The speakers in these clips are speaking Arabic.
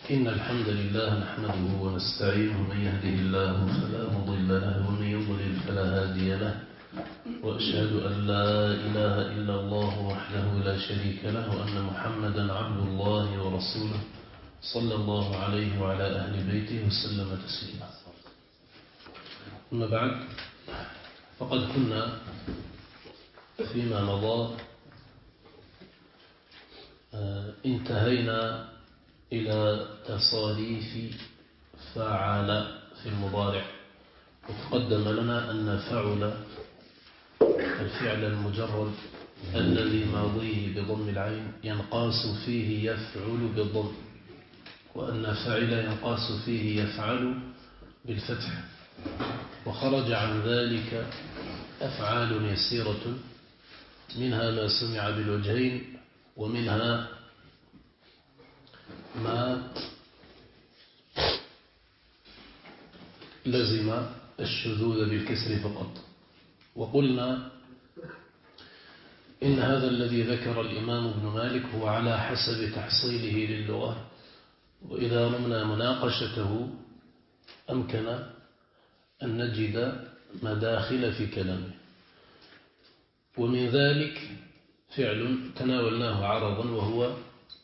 إن الحمد لله نحمده ونستعينه، من يهده الله فلا مضل له ومن يضلل فلا هادي له، وأشهد أن لا إله إلا الله وحده لا شريك له، وأن محمدا عبد الله ورسوله صلى الله عليه وعلى أهل بيته وسلم تسليما. أما بعد، فقد كنا فيما مضى انتهينا إلى تصاريف فعل في المضارع، وتقدم لنا أن فعل الفعل المجرد الذي ماضيه بضم العين ينقاس فيه يفعل بالضم، وأن فعل ينقاس فيه يفعل بالفتح، وخرج عن ذلك أفعال يسيرة، منها ما سمع بالوجهين، ومنها ما لزم الشذوذ بالكسر فقط. وقلنا إن هذا الذي ذكر الإمام ابن مالك هو على حسب تحصيله للغة، وإذا رمنا مناقشته أمكن أن نجد مداخل في كلامه. ومن ذلك فعل تناولناه عرضا وهو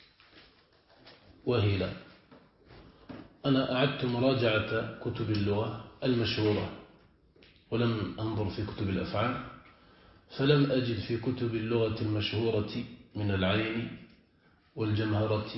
وهلا. أنا أعدت مراجعة كتب اللغة المشهورة ولم أنظر في كتب الأفعال، فلم أجد في كتب اللغة المشهورة من العين والجمهرة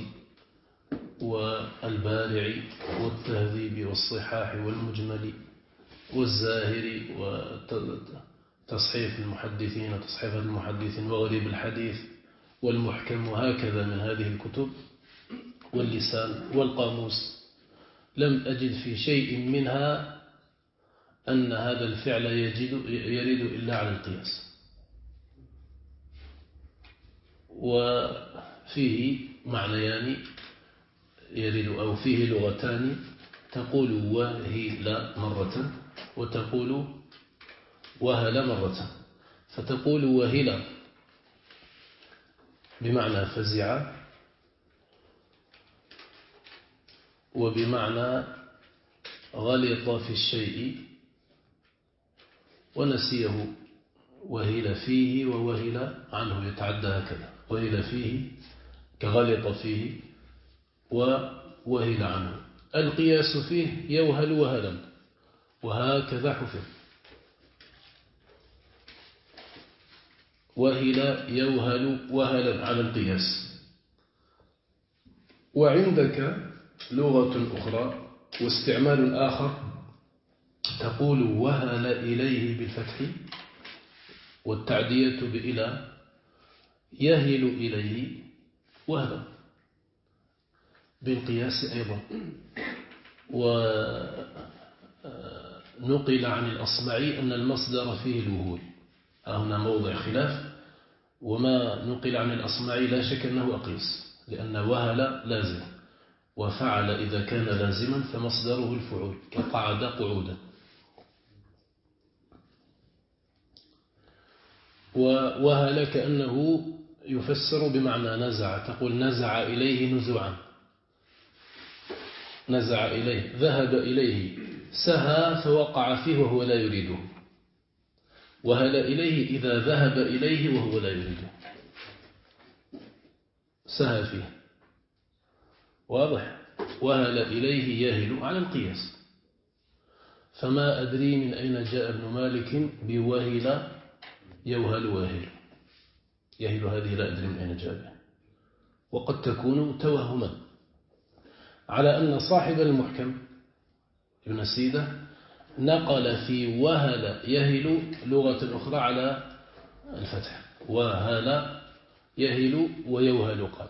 والبارع والتهذيب والصحاح والمجمل والزاهر وتصحيف المحدثين وتصحيف المحدثين وغريب الحديث والمحكم وهكذا من هذه الكتب واللسان والقاموس، لم أجد في شيء منها أن هذا الفعل يرد إلا على القياس. وفيه معنيان يرد، أو فيه لغتان، تقول وهل مرة وتقول وهل مرة. فتقول وهل بمعنى فزع، وبمعنى غلط في الشيء ونسيه، وهل فيه ووهل عنه، يتعدى هكذا، وهل فيه كغلط فيه ووهل عنه. القياس فيه يوهل وهلا، وهكذا حفظ، وهل يوهل وهلا على القياس. وعندك لغة أخرى واستعمال آخر، تقول وهل إليه بالفتح والتعدية بإلى، يهل إليه وهلا بالقياس أيضا. ونقل عن الأصمعي أن المصدر فيه الوهول، هنا موضع خلاف، وما نقل عن الأصمعي لا شك أنه أقيس، لأن وهل لازم، وفعل إذا كان لازما فمصدره الفعول، كقعد قعودا. وهل كأنه يفسر بمعنى نزع، تقول نزع إليه نزوعا، نزع إليه، ذهب إليه، سهى فوقع فيه وهو لا يريده. وهل إليه إذا ذهب إليه وهو لا يريده، سهى فيه، واضح. وهل إليه يهل على القياس. فما أدري من أين جاء ابن مالك بوهل يوهل واهل، يهل هذه لا أدري من أين جاء به، وقد تكون توهما، على أن صاحب المحكم ابن سيدة نقل في وهل يهل لغة أخرى على الفتح، وهل يهل ويوهل قال.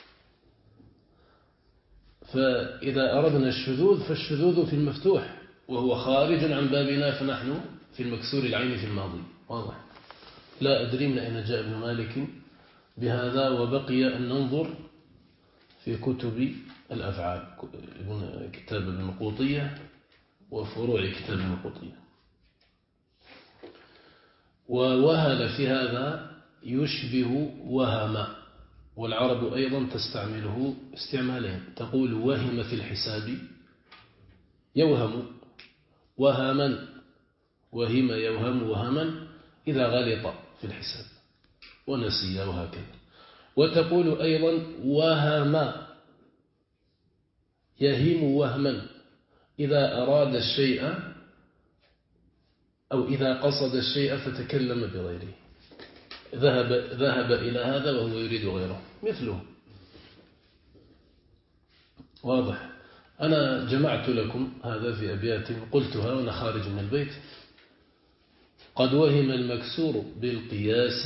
فإذا أردنا الشذوذ فالشذوذ في المفتوح، وهو خارج عن بابنا، فنحن في المكسور العين في الماضي، واضح. لا أدري من أين جاء ابن مالك بهذا، وبقي أن ننظر في كتب الأفعال، كتاب المقوطية وفروع كتاب المقوطية. ووهل في هذا يشبه وهم، والعرب أيضا تستعمله استعمالين، تقول وهم في الحساب، يوهم وهما، وهم يوهم وهما إذا غلط في الحساب ونسي وهكذا. وتقول أيضا وهم يهم وهما إذا أراد الشيء أو إذا قصد الشيء فتكلم بغيره، ذهب إلى هذا وهو يريد غيره مثله. واضح؟ أنا جمعت لكم هذا في أبيات قلتها وأنا خارج من البيت. قد وهم المكسور بالقياس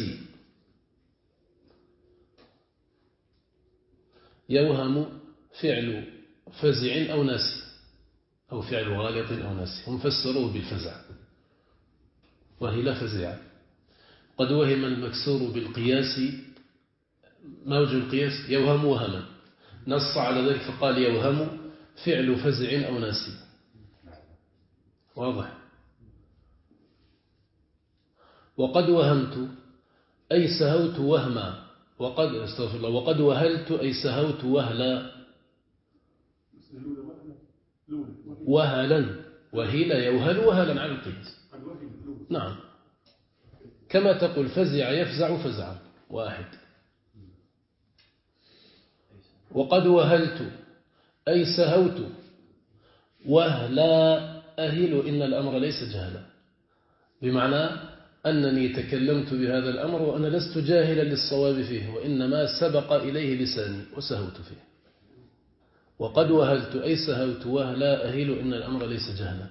يوهم فعل فزع أو ناسي، أو فعل غالط أو ناسي، هم فسروه بالفزع وهي لا فزع. قد وهم المكسور بالقياس، ما وجه القياس؟ يوهم وهما، نص على ذلك فقال يوهم فعل فزع أو ناسي. واضح؟ وقد وهمت أي سهوت وهما، وقد استغفر الله، وقد وهلت أي سهوت وهلا، وهلا وهلا يوهل وهلا على القياس. نعم، كما تقول فزع يفزع فزعا واحد. وقد وهلت أي سهوت وهلا أهل إن الأمر ليس جهلا، بمعنى أنني تكلمت بهذا الأمر وأنا لست جاهلا للصواب فيه، وإنما سبق إليه لساني وسهوت فيه. وقد وهلت أي سهوت وهلا أهل إن الأمر ليس جهلا.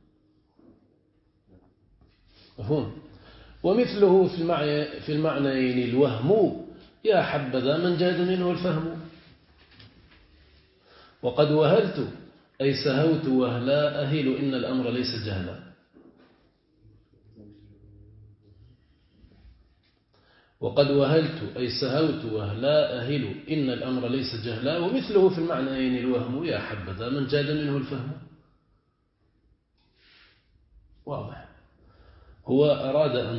مفهوم؟ ومثله في المعنيين الوهم يا حبذا من جاد منه الفهم. وقد وهلت أي سهوت وهلا أهل إن الأمر ليس جهلا. وقد وهلت أي سهوت وهلا أهل إن الأمر ليس جهلا. ومثله في المعنيين الوهم يا حبذا من جاد منه الفهم. واضح؟ هو أراد أن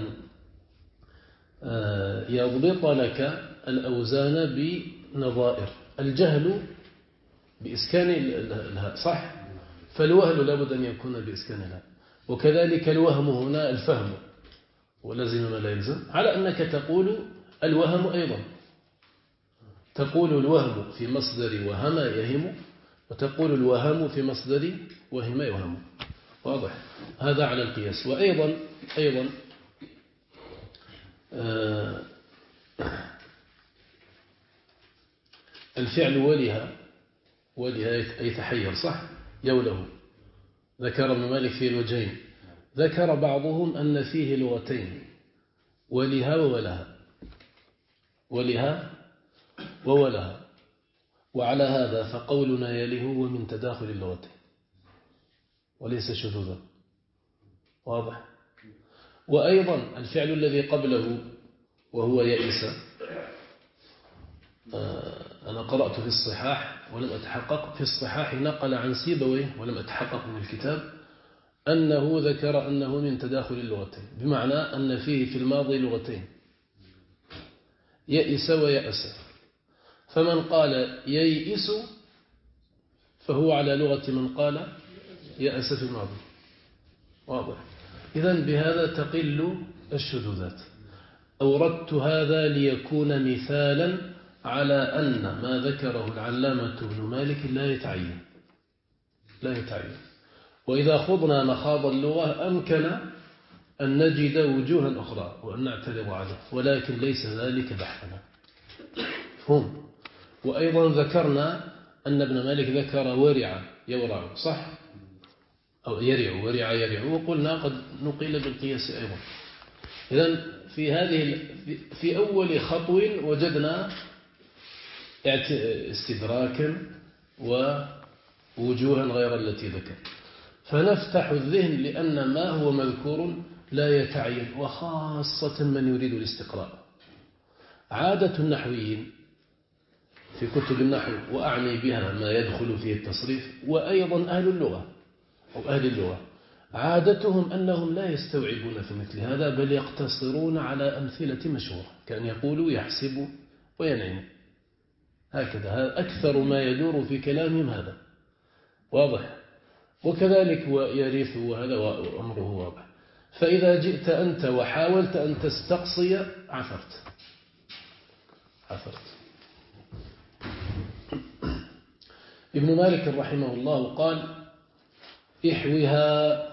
يضبط لك الأوزان بنظائر. الجهل بإسكان الهاء صح، فالوهل لابد أن يكون بإسكان الهاء، وكذلك الوهم هنا الفهم، ولازم ما لا يلزم، على أنك تقول الوهم أيضا، تقول الوهم في مصدر وهم يهم، وتقول الوهم في مصدر وهم يوهم. واضح؟ هذا على القياس. وأيضا الفعل ولها يتحير صح، يوله. ذكر ابن مالك في الوجهين، ذكر بعضهم أن فيه لغتين، ولها وولها، ولها وولها. وعلى هذا فقولنا يله ومن تداخل اللغتين وليس شذوذا. واضح؟ وأيضا الفعل الذي قبله وهو يئس، أنا قرأت في الصحاح ولم أتحقق، في الصحاح نقل عن سيبويه ولم أتحقق من الكتاب أنه ذكر أنه من تداخل اللغتين، بمعنى أن فيه في الماضي لغتين، يئس ويأس. فمن قال ييئس فهو على لغة من قال يأس في الماضي. واضح؟ إذن بهذا تقل الشذوذات. أوردت هذا ليكون مثالا على أن ما ذكره العلامة ابن مالك لا يتعين. وإذا خضنا مخاض اللغة أمكن أن نجد وجوها أخرى وأن نعترض عليه، ولكن ليس ذلك بحثنا. فهم؟ وأيضا ذكرنا أن ابن مالك ذكر ورع يورع صح، أو يرع ورع يرع، وقلنا قد نقيل بالقياس أيضا. إذن في أول خطو وجدنا استدراكا ووجوها غير التي ذكر، فنفتح الذهن لأن ما هو مذكور لا يتعين، وخاصة من يريد الاستقراء. عادة النحويين في كتب النحو، وأعني بها ما يدخل فيه التصريف، وأيضا أهل اللغة أو أهل اللغة، عادتهم أنهم لا يستوعبون في مثل هذا، بل يقتصرون على أمثلة مشهورة، كأن يقولوا يحسب وينعم. هكذا، هذا أكثر ما يدور في كلامهم هذا، واضح. وكذلك ويرث، وهذا أمره واضح. فإذا جئت أنت وحاولت أن تستقصي عثرت. ابن مالك رحمه الله قال: احوها،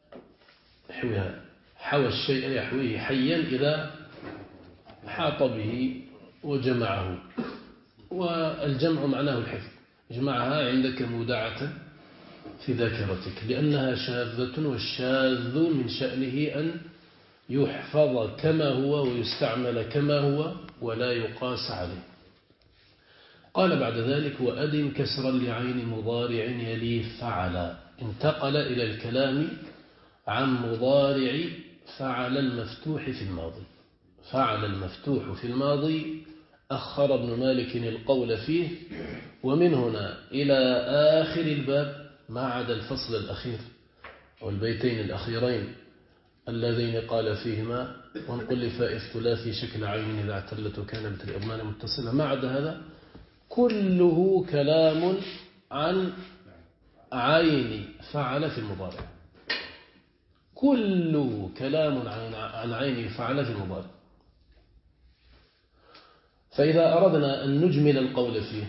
حوى الشيء يحويه حيا إذا حاط به وجمعه، والجمع معناه الحفظ. اجمعها عندك مودعة في ذاكرتك، لأنها شاذة، والشاذ من شأنه أن يحفظ كما هو ويستعمل كما هو ولا يقاس عليه. قال بعد ذلك: وأدم كسرا لعين مضارع يلي فعل. انتقل إلى الكلام عن مضارع فعل المفتوح في الماضي. فعل المفتوح في الماضي أخر ابن مالك القول فيه، ومن هنا إلى آخر الباب ما عدا الفصل الأخير والبيتين الأخيرين اللذين قال فيهما: وانقل لفاء الثلاثي شكل عين إذا اعتلت وكان بالإضمان متصلة. ما عدا هذا كله كلام عن عين فعل في المضارع، كله كلام عن عين فعل في المضارع. فإذا أردنا أن نجمل القول فيه،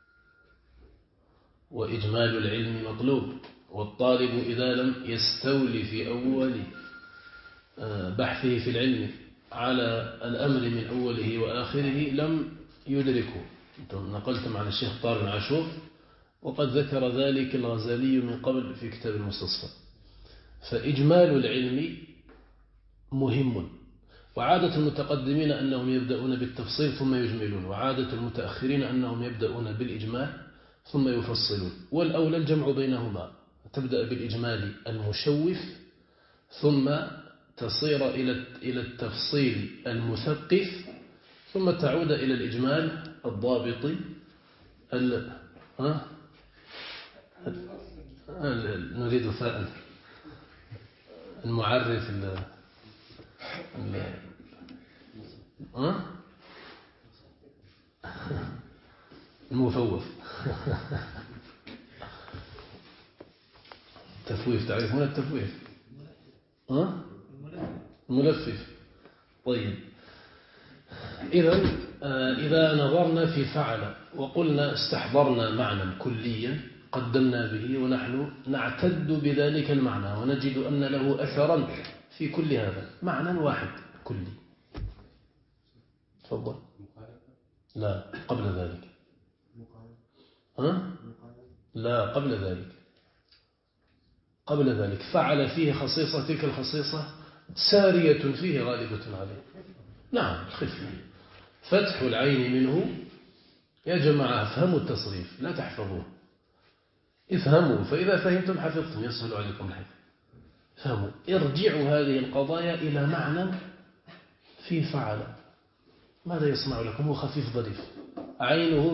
وإجمال العلم مطلوب، والطالب إذا لم يستولي في أول بحثه في العلم على الأمر من أوله وآخره لم يدركه. نقلتم عن الشيخ طارق بن عاشور، وقد ذكر ذلك الغزالي من قبل في كتاب المستصفى. فإجمال العلم مهم، وعادة المتقدمين أنهم يبدأون بالتفصيل ثم يجملون، وعادة المتأخرين أنهم يبدأون بالإجمال ثم يفصلون، والأولى الجمع بينهما. تبدأ بالإجمال المشوف ثم تصير إلى التفصيل المثقف، ثم تعود إلى الإجمال الضابط نريد فاء المعرف المفوف تفويف، تعرفون التفويف؟ الملفف. طيب، إذا نظرنا في فعل وقلنا استحضرنا معنى كليا قدمنا به، ونحن نعتد بذلك المعنى ونجد أن له أثرا في كل هذا، معنى واحد كلي. تفضل. لا، قبل ذلك. لا، قبل ذلك فعل فيه خصيصة، تلك الخصيصة سارية فيه غالبة عليه. نعم، الخفة، فتح العين منه. يا جماعة افهموا التصريف، لا تحفظوه، افهموا، فإذا فهمتم حفظتم، يسهل عليكم الحفظ. فهموا، ارجعوا هذه القضايا إلى معنى في فعل. ماذا يصنع لكم؟ هو خفيف ظريف، عينه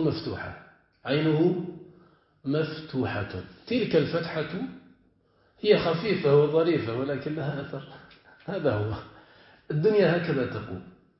مفتوحة. تلك الفتحة هي خفيفة وظريفة ولكن لها أثر. هذا هو الدنيا، هكذا تقول.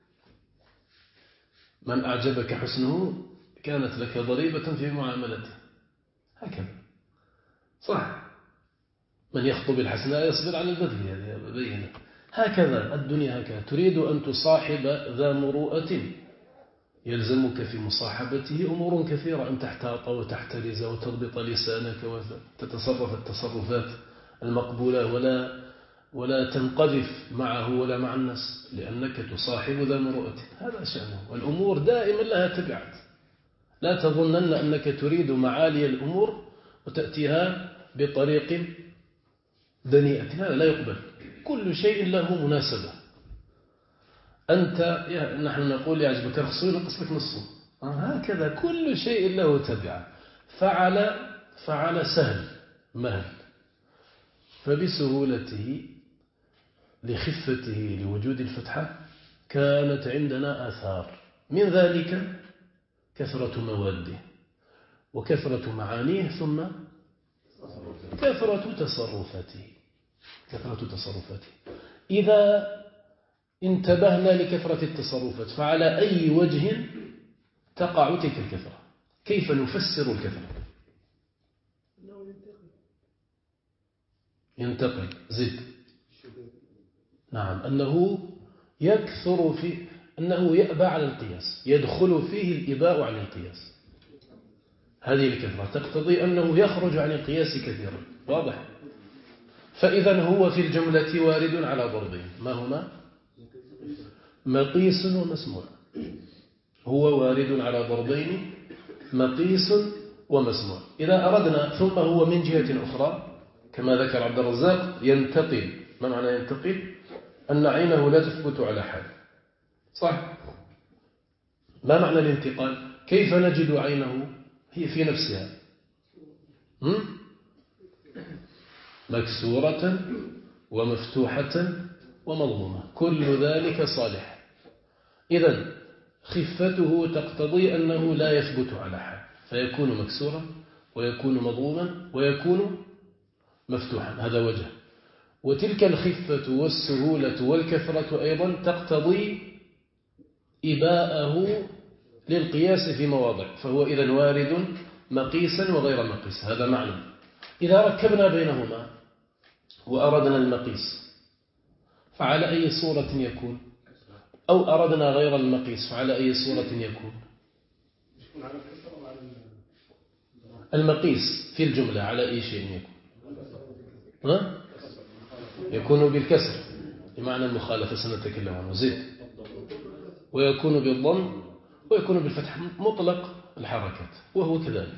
من أعجبك حسنه كانت لك ضريبة في معاملته، هكذا صح. من يخطب الحسناء يصبر على البذل، هذه بينة. هكذا الدنيا، هكذا تريد أن تصاحب ذا مروءة، يلزمك في مصاحبته أمور كثيرة، أن تحتاط وتحترز وتضبط لسانك وتتصرف التصرفات المقبولة، ولا تنقذف معه ولا مع الناس، لأنك تصاحب ذا مروءة. هذا شأنه، والأمور دائما لها تبعات. لا تظنن أنك تريد معالي الأمور وتأتيها بطريق دنيئة، هذا لا يقبل. كل شيء له مناسبة. أنت نحن نقول يعجبك رخصه ينقص لك نصه، هكذا كل شيء له تبعة. فعل سهل مهل، فبسهولته لخفته لوجود الفتحة كانت عندنا آثار، من ذلك كثرة مواده وكثرة معانيه، ثم كثرة تصرفاته. إذا انتبهنا لكثرة التصرفات، فعلى أي وجه تقع تلك الكثرة؟ كيف نفسر الكثرة؟ ينتقل زد. نعم، أنه يكثر أنه يأبى على القياس، يدخل فيه الإباء عن القياس. هذه الكثرة تقتضي أنه يخرج عن القياس كثيرا. واضح؟ فإذا هو في الجملة وارد على ضربين، ما هما؟ مقيس ومسموع. هو وارد على ضربين، مقيس ومسموع. إذا أردنا، ثم هو من جهة أخرى كما ذكر عبد الرزاق ينتقل. ما معنى ينتقل؟ أن عينه لا تثبت على حال. صح؟ ما معنى الانتقال؟ كيف نجد عينه هي في نفسها مكسورة ومفتوحة ومضمومة، كل ذلك صالح. إذن خفته تقتضي أنه لا يثبت على حال، فيكون مكسورا ويكون مضموما ويكون مفتوحا. هذا وجه. وتلك الخفة والسهولة والكثرة أيضا تقتضي إباءه للقياس في مواضع، فهو إذن وارد مقيسا وغير مقيس. هذا معنى. إذا ركبنا بينهما وأردنا المقيس فعلى أي صورة يكون؟ أو أردنا غير المقيس فعلى أي صورة يكون؟ المقيس في الجملة على أي شيء يكون؟ يكون بالكسر بمعنى المخالفة سنتكلم عنه زد، ويكون بالضم، ويكون بالفتح مطلق الحركات، وهو كذلك.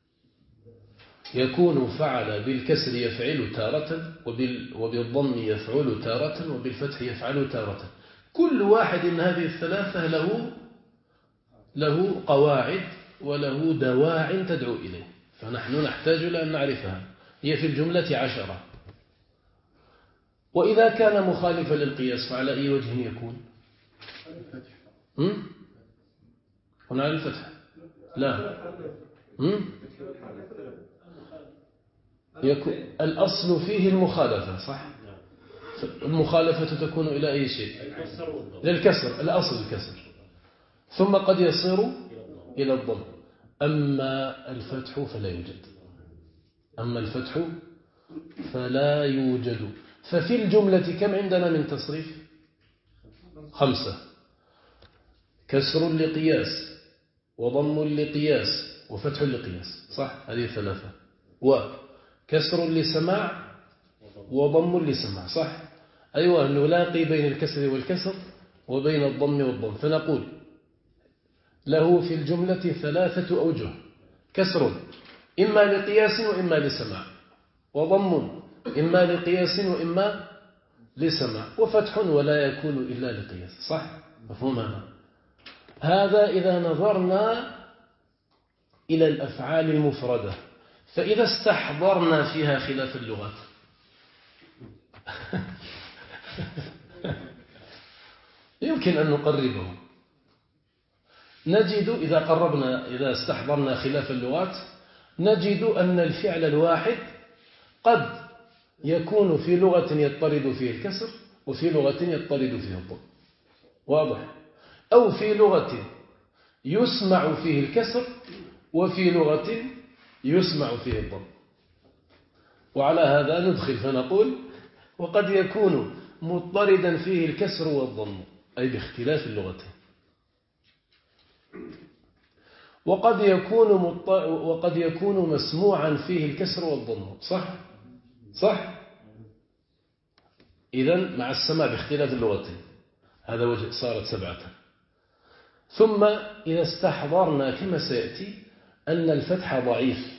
يكون فعل بالكسر يفعل تارة، وبالضم يفعل تارة، وبالفتح يفعل تارة. كل واحد من هذه الثلاثة له قواعد وله دواع تدعو إليه، فنحن نحتاج إلى أن نعرفها. هي في الجملة 10. وإذا كان مخالفا للقياس فعلى أي وجه يكون؟ هنا على الفتح؟ لا. يكون الأصل فيه المخالفة، صح؟ المخالفة تكون إلى أي شيء؟ للكسر. الأصل الكسر، ثم قد يصير إلى الضم. أما الفتح فلا يوجد. أما الفتح فلا يوجد. ففي الجملة كم عندنا من تصريف؟ 5. كسر لقياس، وضم لقياس، وفتح لقياس، صح؟ هذه 3. وكسر لسماع وضم لسماع، صح؟ أيوة، نلاقي بين الكسر والكسر وبين الضم والضم، فنقول له في الجملة 3 أوجه: كسر إما لقياس وإما لسماع، وضم إما لقياس وإما لسماع، وفتح ولا يكون إلا لقياس، صح؟ مفهوم هذا إذا نظرنا إلى الأفعال المفردة. فإذا استحضرنا فيها خلاف اللغات يمكن أن نقربه. نجد إذا استحضرنا خلاف اللغات نجد أن الفعل الواحد قد يكون في لغة يضطرد فيه الكسر، وفي لغة يضطرد فيه الضم. واضح؟ أو في لغة يسمع فيه الكسر، وفي لغة يسمع فيه الضم. وعلى هذا ندخل فنقول: وقد يكون مضطردا فيه الكسر والضم، أي باختلاف اللغتين. وقد يكون مسموعا فيه الكسر والضم، صح؟ إذن مع السماع باختلاف اللغتين، هذا وجه، صارت 7. ثم إذا استحضرنا كما سيأتي أن الفتح ضعيف،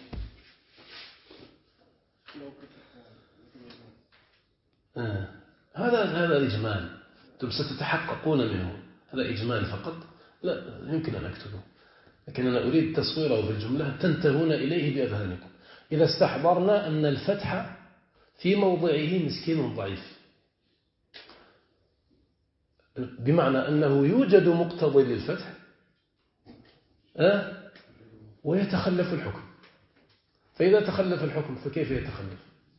هذا إجمال، أنتم ستتحققون منه. هذا إجمال فقط، لا يمكن أن أكتبه، لكن أنا أريد تصويره في الجملة تنتهون إليه بأذهانكم. إذا استحضرنا أن الفتح في موضعه مسكين ضعيف، بمعنى أنه يوجد مقتضي للفتح ويتخلف الحكم. فإذا تخلف الحكم فكيف يتخلف؟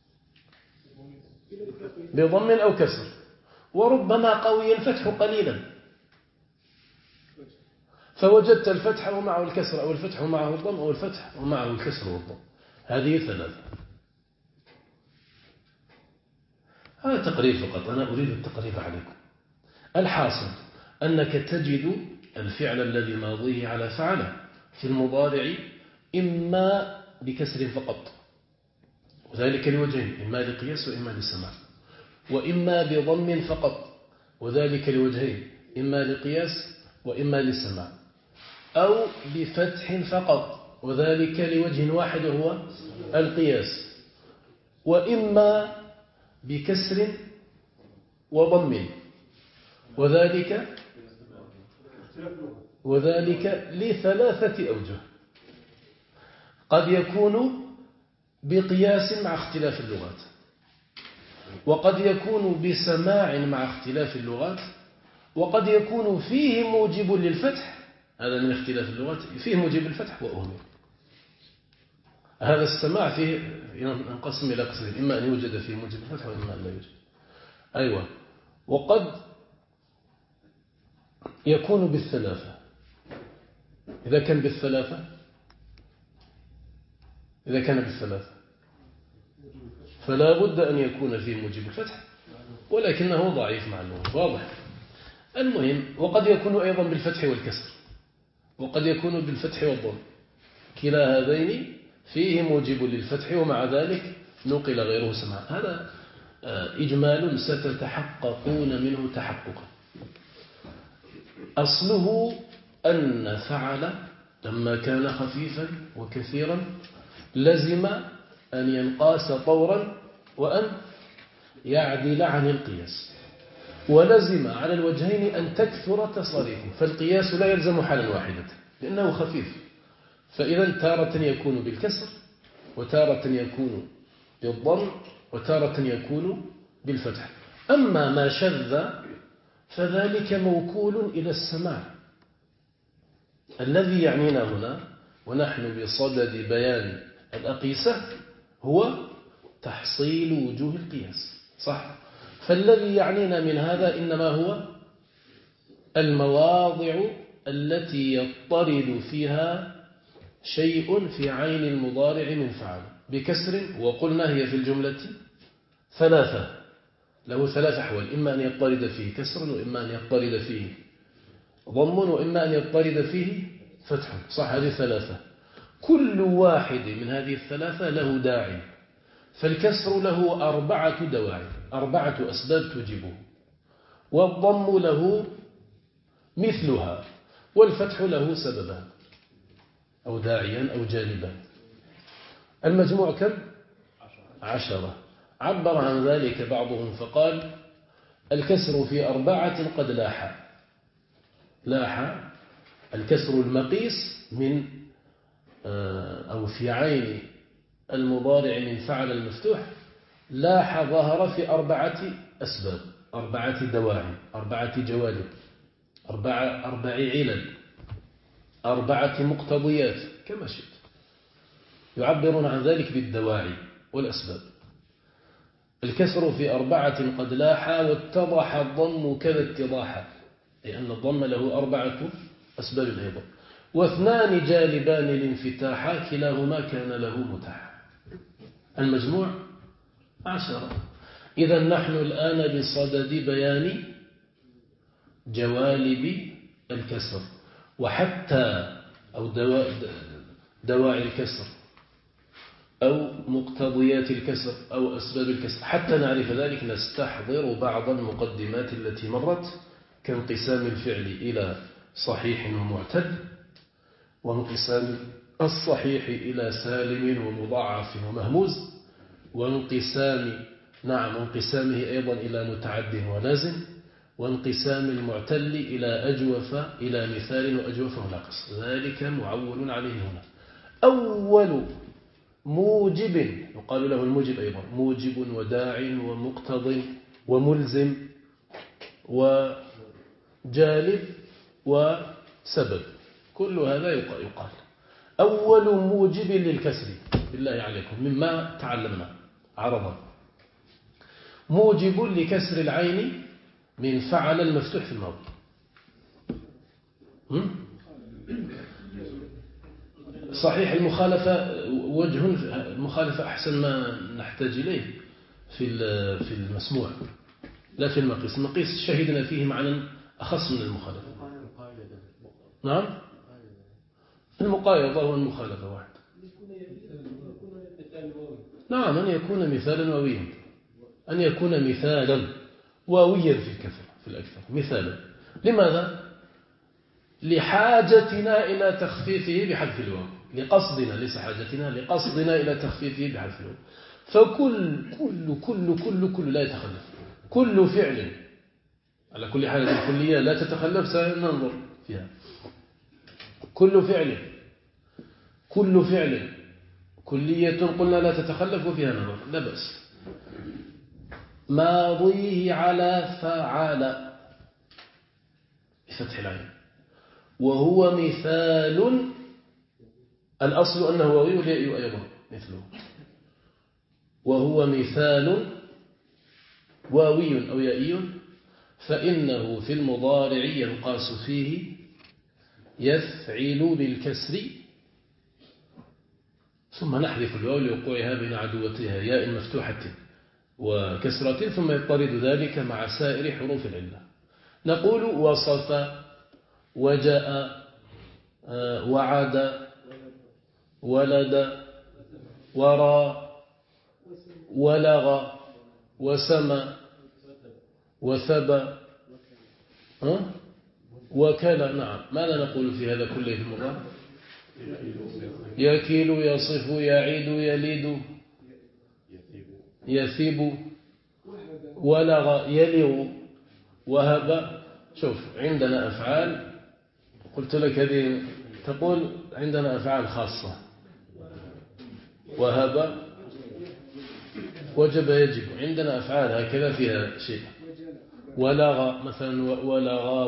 بضم أو كسر، وربما قوي الفتح قليلا. فوجدت الفتح ومعه الكسر أو الفتح ومعه الضم أو الفتح ومعه الكسر والضم. هذه ثلاثة. هذا تقريب فقط، أنا أريد التقريب عليكم. الحاصل أنك تجد الفعل الذي ماضيه على فعله في المضارع إما بكسر فقط، وذلك لوجهين: إما لقياس وإما لسماع، وإما بضم فقط، وذلك لوجهين: إما لقياس وإما لسماع، أو بفتح فقط، وذلك لوجه واحد وهو القياس، وإما بكسر وضم، وذلك لثلاثة أوجه. قد يكون بقياس مع اختلاف اللغات، وقد يكون بسماع مع اختلاف اللغات، وقد يكون فيه موجب للفتح، هذا من اختلاف اللغات، فيه موجب للفتح وأهمل. هذا السماع فيه ينقسم إلى قسمين: إما أن يوجد فيه موجب الفتح وإما أن لا يوجد. أيوة. وقد يكون بالثلاثة. إذا كان بالثلاثة فلا بد أن يكون فيه موجب الفتح، ولكنه ضعيف مع اللغة، واضح. المهم، وقد يكون أيضا بالفتح والكسر، وقد يكون بالفتح والضم، كلا هذين فيه موجب للفتح، ومع ذلك نقل غيره سماع. هذا إجمال ستتحققون منه تحققا. أصله أن فعل لما كان خفيفا وكثيرا لزم أن ينقاس طورا وأن يعدل عن القياس، ولزم على الوجهين أن تكثر تصاريفه، فالقياس لا يلزم حالا واحدة لأنه خفيف، فإذا تارة يكون بالكسر، وتارة يكون بالضم، وتارة يكون بالفتح. أما ما شذ فذلك موكول إلى السماع. الذي يعنينا هنا ونحن بصدد بيان الأقيسة هو تحصيل وجوه القياس، صح؟ فالذي يعنينا من هذا إنما هو المواضع التي يضطرد فيها شيء في عين المضارع من فعل بكسر، وقلنا هي في الجملة ثلاثة، له ثلاث أحوال: إما أن يضطرد فيه كسر، وإما أن يضطرد فيه ضم، وإما أن يضطرد فيه فتح، صح؟ هذه ثلاثة. كل واحد من هذه الثلاثة له داعي، فالكسر له 4 دواعي، 4 أسباب توجبه، والضم له مثلها، والفتح له سببا أو داعيا أو جانبا. المجموع كم؟ 10. عبر عن ذلك بعضهم فقال: الكسر في 4 قد لاح الكسر المقيس من أو في عين المضارع من فعل المفتوح لاح ظهر في 4 أسباب، 4 دواعي، 4 جوانب، 4 علل، 4 مقتضيات، كما شئت. يعبرون عن ذلك بالدواعي والأسباب. الكسر في 4 قد لاح، واتضح الضم كذا اتضاحا، لأن الضم له 4 أسباب أيضا. 2 جالبان لانفتاحا، كلاهما كان له متاح. المجموع 10. إذا نحن الآن بصدد بيان جوالب الكسر، وحتى أو دواعي الكسر أو مقتضيات الكسر أو أسباب الكسر. حتى نعرف ذلك نستحضر بعض المقدمات التي مرت، كانقسام الفعل إلى صحيح ومعتد، وانقسام الصحيح إلى سالم ومضاعف ومهموز، وانقسامه أيضا إلى متعد ولازم، وانقسام المعتل إلى مثال وأجوف وناقص. ذلك معول عليه هنا. أول موجب يقال له الموجب أيضا، موجب وداع ومقتض وملزم وجالب وسبب، كل هذا يقال. أول موجب للكسر بالله عليكم مما تعلمنا عرضا: موجب لكسر العين من فعل المفتوح في الماضي. صحيح المخالفة وجه المخالفة أحسن ما نحتاج إليه في المسموع لا في المقيس. المقيس شهدنا فيه معنى أخص من المخالفة. نعم المقايضة والمخالفة واحد. نعم أن يكون مثالا واويا، أن يكون مثالا واويا في الكثرة في الأكثر مثالا. لماذا؟ لحاجتنا إلى تخفيفه بحذف الواو، لقصدنا ليس حاجتنا، لقصدنا إلى تخفيفه بحذف الواو. فكل كل كل كل كل لا يتخلف، كل فعل على كل حال الكلية لا تتخلف سننظر فيها. كل فعل كلية قلنا لا تتخلف وفيها نظر لا بأس. ماضيه على فعل بفتح العين، وهو مثال. الأصل أنه واوي والياء أيضا مثله. وهو مثال واوي أو يائي، فإنه في المضارع ينقاس فيه يفعل بالكسر، ثم نحذف الواو لوقوعها بين عدوتها ياء مفتوحة وكسرة، ثم يضطرد ذلك مع سائر حروف العلة. نقول وصف، وجاء، وعد، ولد، ورى، ولغ، وسمى، وثبى، وكل. نعم ماذا نقول في هذا كله في المضارع؟ يكيل، يصف، يعيد، يليد، يثيب، ولغ، يلغ، وهب. شوف عندنا أفعال، قلت لك هذه تقول عندنا أفعال خاصة. وهب وجب يجب، عندنا أفعال هكذا فيها شيء. ولغ مثلا، ولغ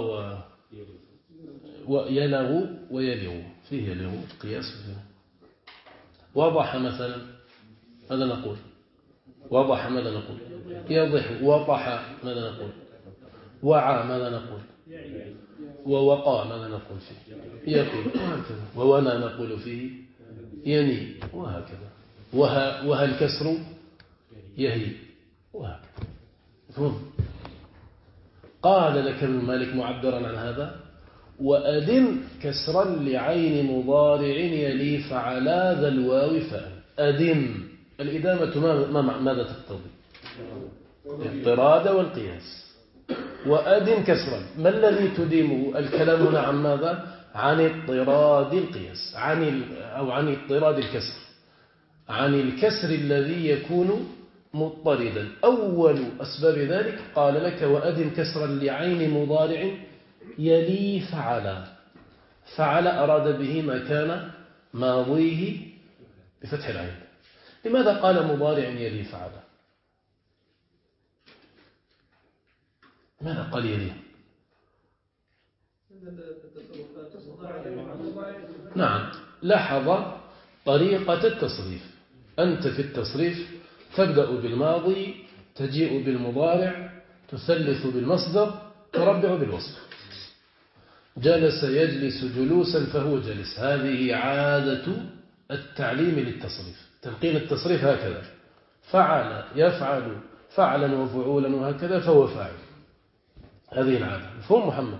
ويلغ ويلغ، فيه يلغ قياس فيه. وضح مثلا ماذا نقول؟ وضح ماذا نقول؟ يضح. وضح ماذا نقول؟ وعى ماذا نقول؟ ووقع ماذا نقول فيه؟ يقي، وهكذا. وونى نقول فيه يني، وهكذا. وها الكسر يهي، وهكذا. فهم؟ قال لك ابن مالك معبرا عن هذا: وأدم كسرا لعين مضارع يلي فعلا ذا الواو فأل. أدم الإدامة ماذا تقتضي؟ الاضطراد والقياس. وأدم كسرا، ما الذي تديمه؟ الكلام هنا عن ماذا؟ عن اضطراد القياس، عن اضطراد الكسر، عن الكسر الذي يكون مضطردا. أول أسباب ذلك قال لك: وأدم كسرا لعين مضارع يلي فعل. فعل أراد به ما كان ماضيه بفتح العين. لماذا قال مضارع يلي فعل؟ ماذا قال يلي؟ نعم، لاحظ طريقة التصريف. أنت في التصريف تبدأ بالماضي، تجيء بالمضارع، تثلث بالمصدر، تربع بالوصف. جلس يجلس جلوسا فهو جلس. هذه عادة التعليم للتصريف، تلقين التصريف هكذا: فعل يفعل فعلا وفعولا وهكذا فهو فاعل. هذه العادة. مفهوم محمد؟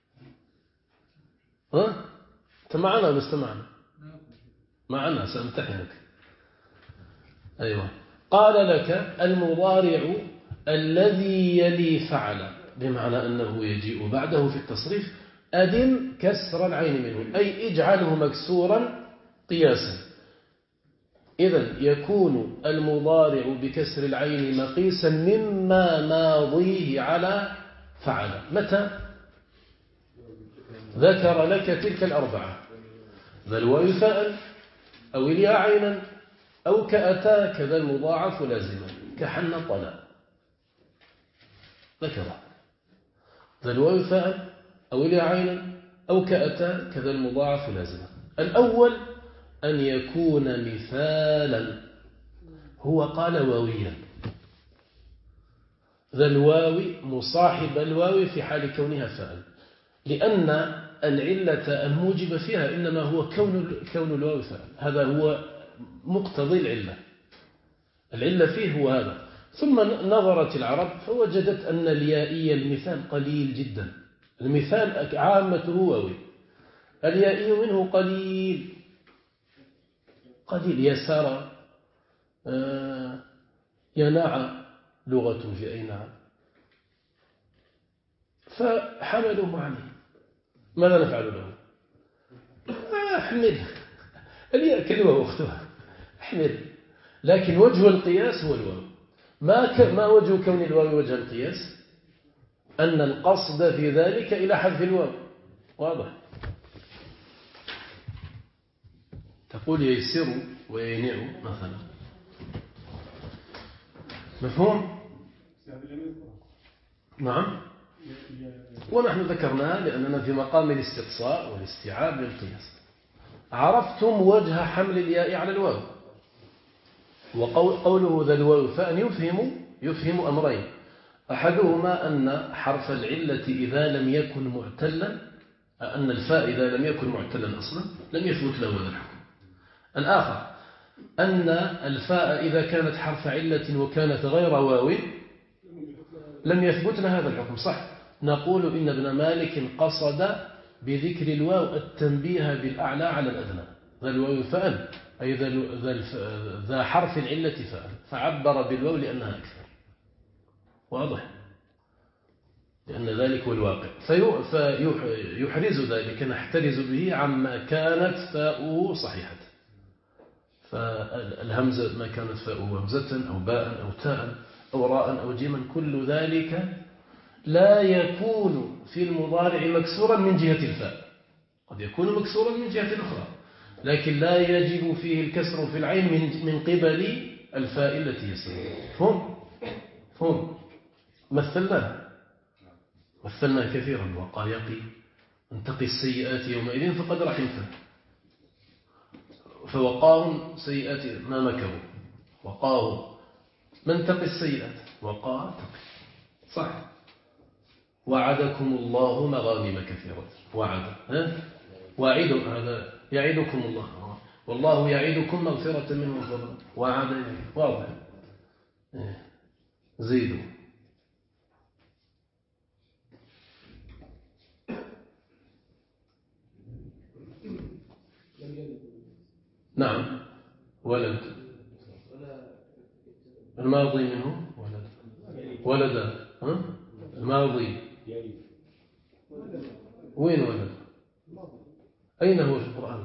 أنت معنا ولا استمعنا؟ معنا، سأمتحنك. أيوة. قال لك: المضارع الذي يلي فعل، بمعنى أنه يجيء بعده في التصريف. أدم كسر العين منه، أي اجعله مكسورا قياسا. إذن يكون المضارع بكسر العين مقيسا مما ماضيه على فعل. متى؟ ذكر لك تلك الأربعة: ذا الواو فاء، أو الياء عينا، أو كأتى كذا المضاعف لازما، كحن طلا. ذكره: ذا الواو فاء، أو الياء عينا، أو كأتى كذا المضاعف لازما. الأول أن يكون مثالا، هو قال واويا. ذا الواو مصاحب الواو في حال كونها فاء، لأن العلة الموجب فيها إنما هو كون الواو فاعل، هذا هو مقتضي العلة. العلة فيه هو هذا. ثم نظرت العرب فوجدت أن اليائي المثال قليل جدا. المثال عامته واوي، اليائي منه قليل قليل. يسار، يناع لغة في أيناع، فحملوه عليه. ماذا نفعل له؟ احمل الياء كلمة أختها، احمل. لكن وجه القياس هو الواو. ما وجه كون الواو وجه القياس؟ أن القصد في ذلك إلى حذف الواو. واضح؟ تقول ييسر وينع مثلا. مفهوم؟ نعم. ونحن ذكرناها لأننا في مقام الاستقصاء والاستيعاب للقياس. عرفتم وجه حمل الياء على الواو. وقوله ذا الواو فأن يفهم أمرين. أحدهما أن حرف العلة إذا لم يكن معتلا، أن الفاء إذا لم يكن معتلا أصلا لم يثبت له هذا الحكم. الآخر أن الفاء إذا كانت حرف علة وكانت غير واو لم يثبت لها هذا الحكم. صح، نقول إن ابن مالك قصد بذكر الواو التنبيه بالأعلى على الأدنى. ذا الواو فأن أي ذا حرف العلة فأن، فعبر بالواو لأنها أكثر. واضح؟ لأن ذلك هو الواقع. فيحرز ذلك، نحترز به عما كانت فاؤه صحيحة. فالهمزة ما كانت فاؤه همزة أو باء أو تاء أو راء أو جيما، كل ذلك لا يكون في المضارع مكسورا من جهة الفاء، قد يكون مكسورا من جهة أخرى، لكن لا يجب فيه الكسر في العين من قبل الفاء التي يسمى. فهم مثلنا كثيرا. وقايقي انتقي السيئات يومئذ فقد رحمته، فوقاهم سيئات ما مكروا. وقاهم من تقي السيئات، وقا تقي. صح. وعدكم الله مغانم كثيرة. وعد واعد، هذا يعدكم الله، والله يعدكم مغفرة منه وفضلا. وعد واضح. زيدوا. نعم. ولد الماضي منه ولد. الماضي وين ولد؟ أين هو في القرآن؟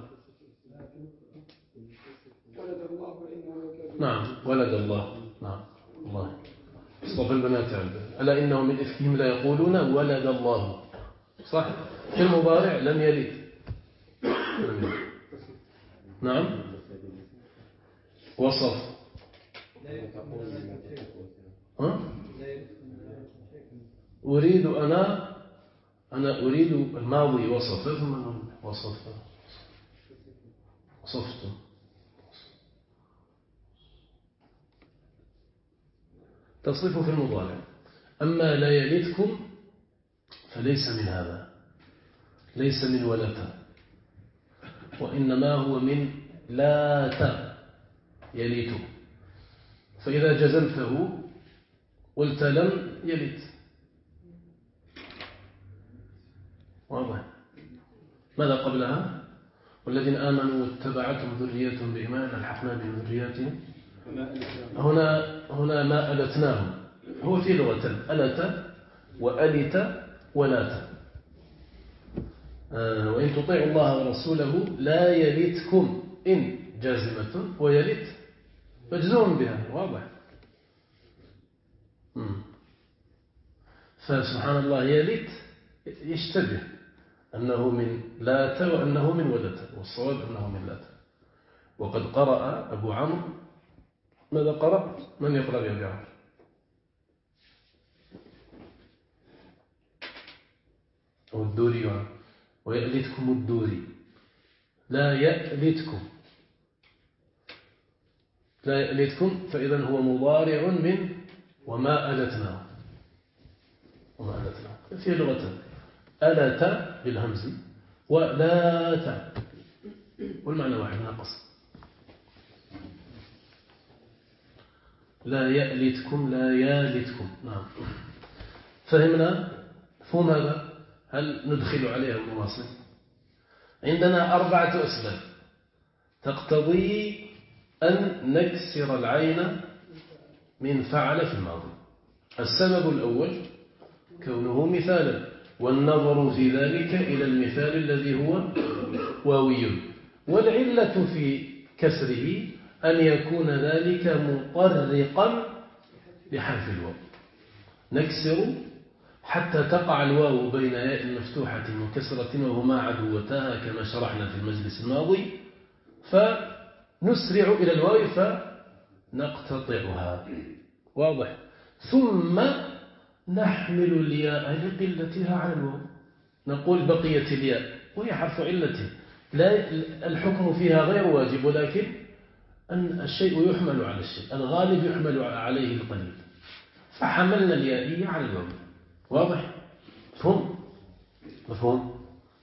نعم ولد الله. نعم الله اصطفى البنات عنده. ألا إنهم من إفكهم لا يقولون ولد الله. صح. في المضارع لم يلد. نعم. وصف. أريد أنا أريد الماضي وصف ثم وصفت. تصرف في المضارع. أما لا يلدكم فليس من هذا، ليس من ولد، وإنما هو من لا يلد. فإذا جزمته قلت لم يلد. واضح. ماذا قبلها؟ والذين آمنوا واتبعتهم ذريتهم بإيمان ألحقنا بهم ذرياتهم. هنا ما ألتناهم، هو في لغة ألت وألت ولات. وإن تطيعوا الله ورسوله لا يلتكم، إن جازمة ويلت مجزوم بها. واضح. فسبحان الله يلت يشتبه أنه من لات وأنه من ولت، والصواب أنه من لات. وقد قرأ أبو عمرو. ماذا قرأ؟ من يقرأ بأبي عمرو؟ والدوري. ويألتكم الدوري. لا يألتكم فإذا هو مضارع من وما ألتنا في لغة ألت بالهمز ولا والمعنى واحد ناقص. لا يألتكم لا يالتكم. نعم فهمنا مفهوم هذا. هل ندخل عليها ونواصل؟ عندنا 4 أسباب تقتضي أن نكسر العين من فعل في الماضي. السبب الأول كونه مثالا، والنظر في ذلك إلى المثال الذي هو واوي، والعلة في كسره أن يكون ذلك مطرقا بحرف الواو. نكسر حتى تقع الواو بين ياء مفتوحة وكسرة وهما عدوتها كما شرحنا في المجلس الماضي، فنسرع إلى الواو فنقتطعها. واضح؟ ثم نحمل الياء لقلتها على الواو، نقول بقية الياء وهي حرف علة، لا الحكم فيها غير واجب، ولكن أن الشيء يحمل على الشيء، الغالب يحمل عليه القليل، فحملنا اليائية على الواو. واضح؟ مفهوم؟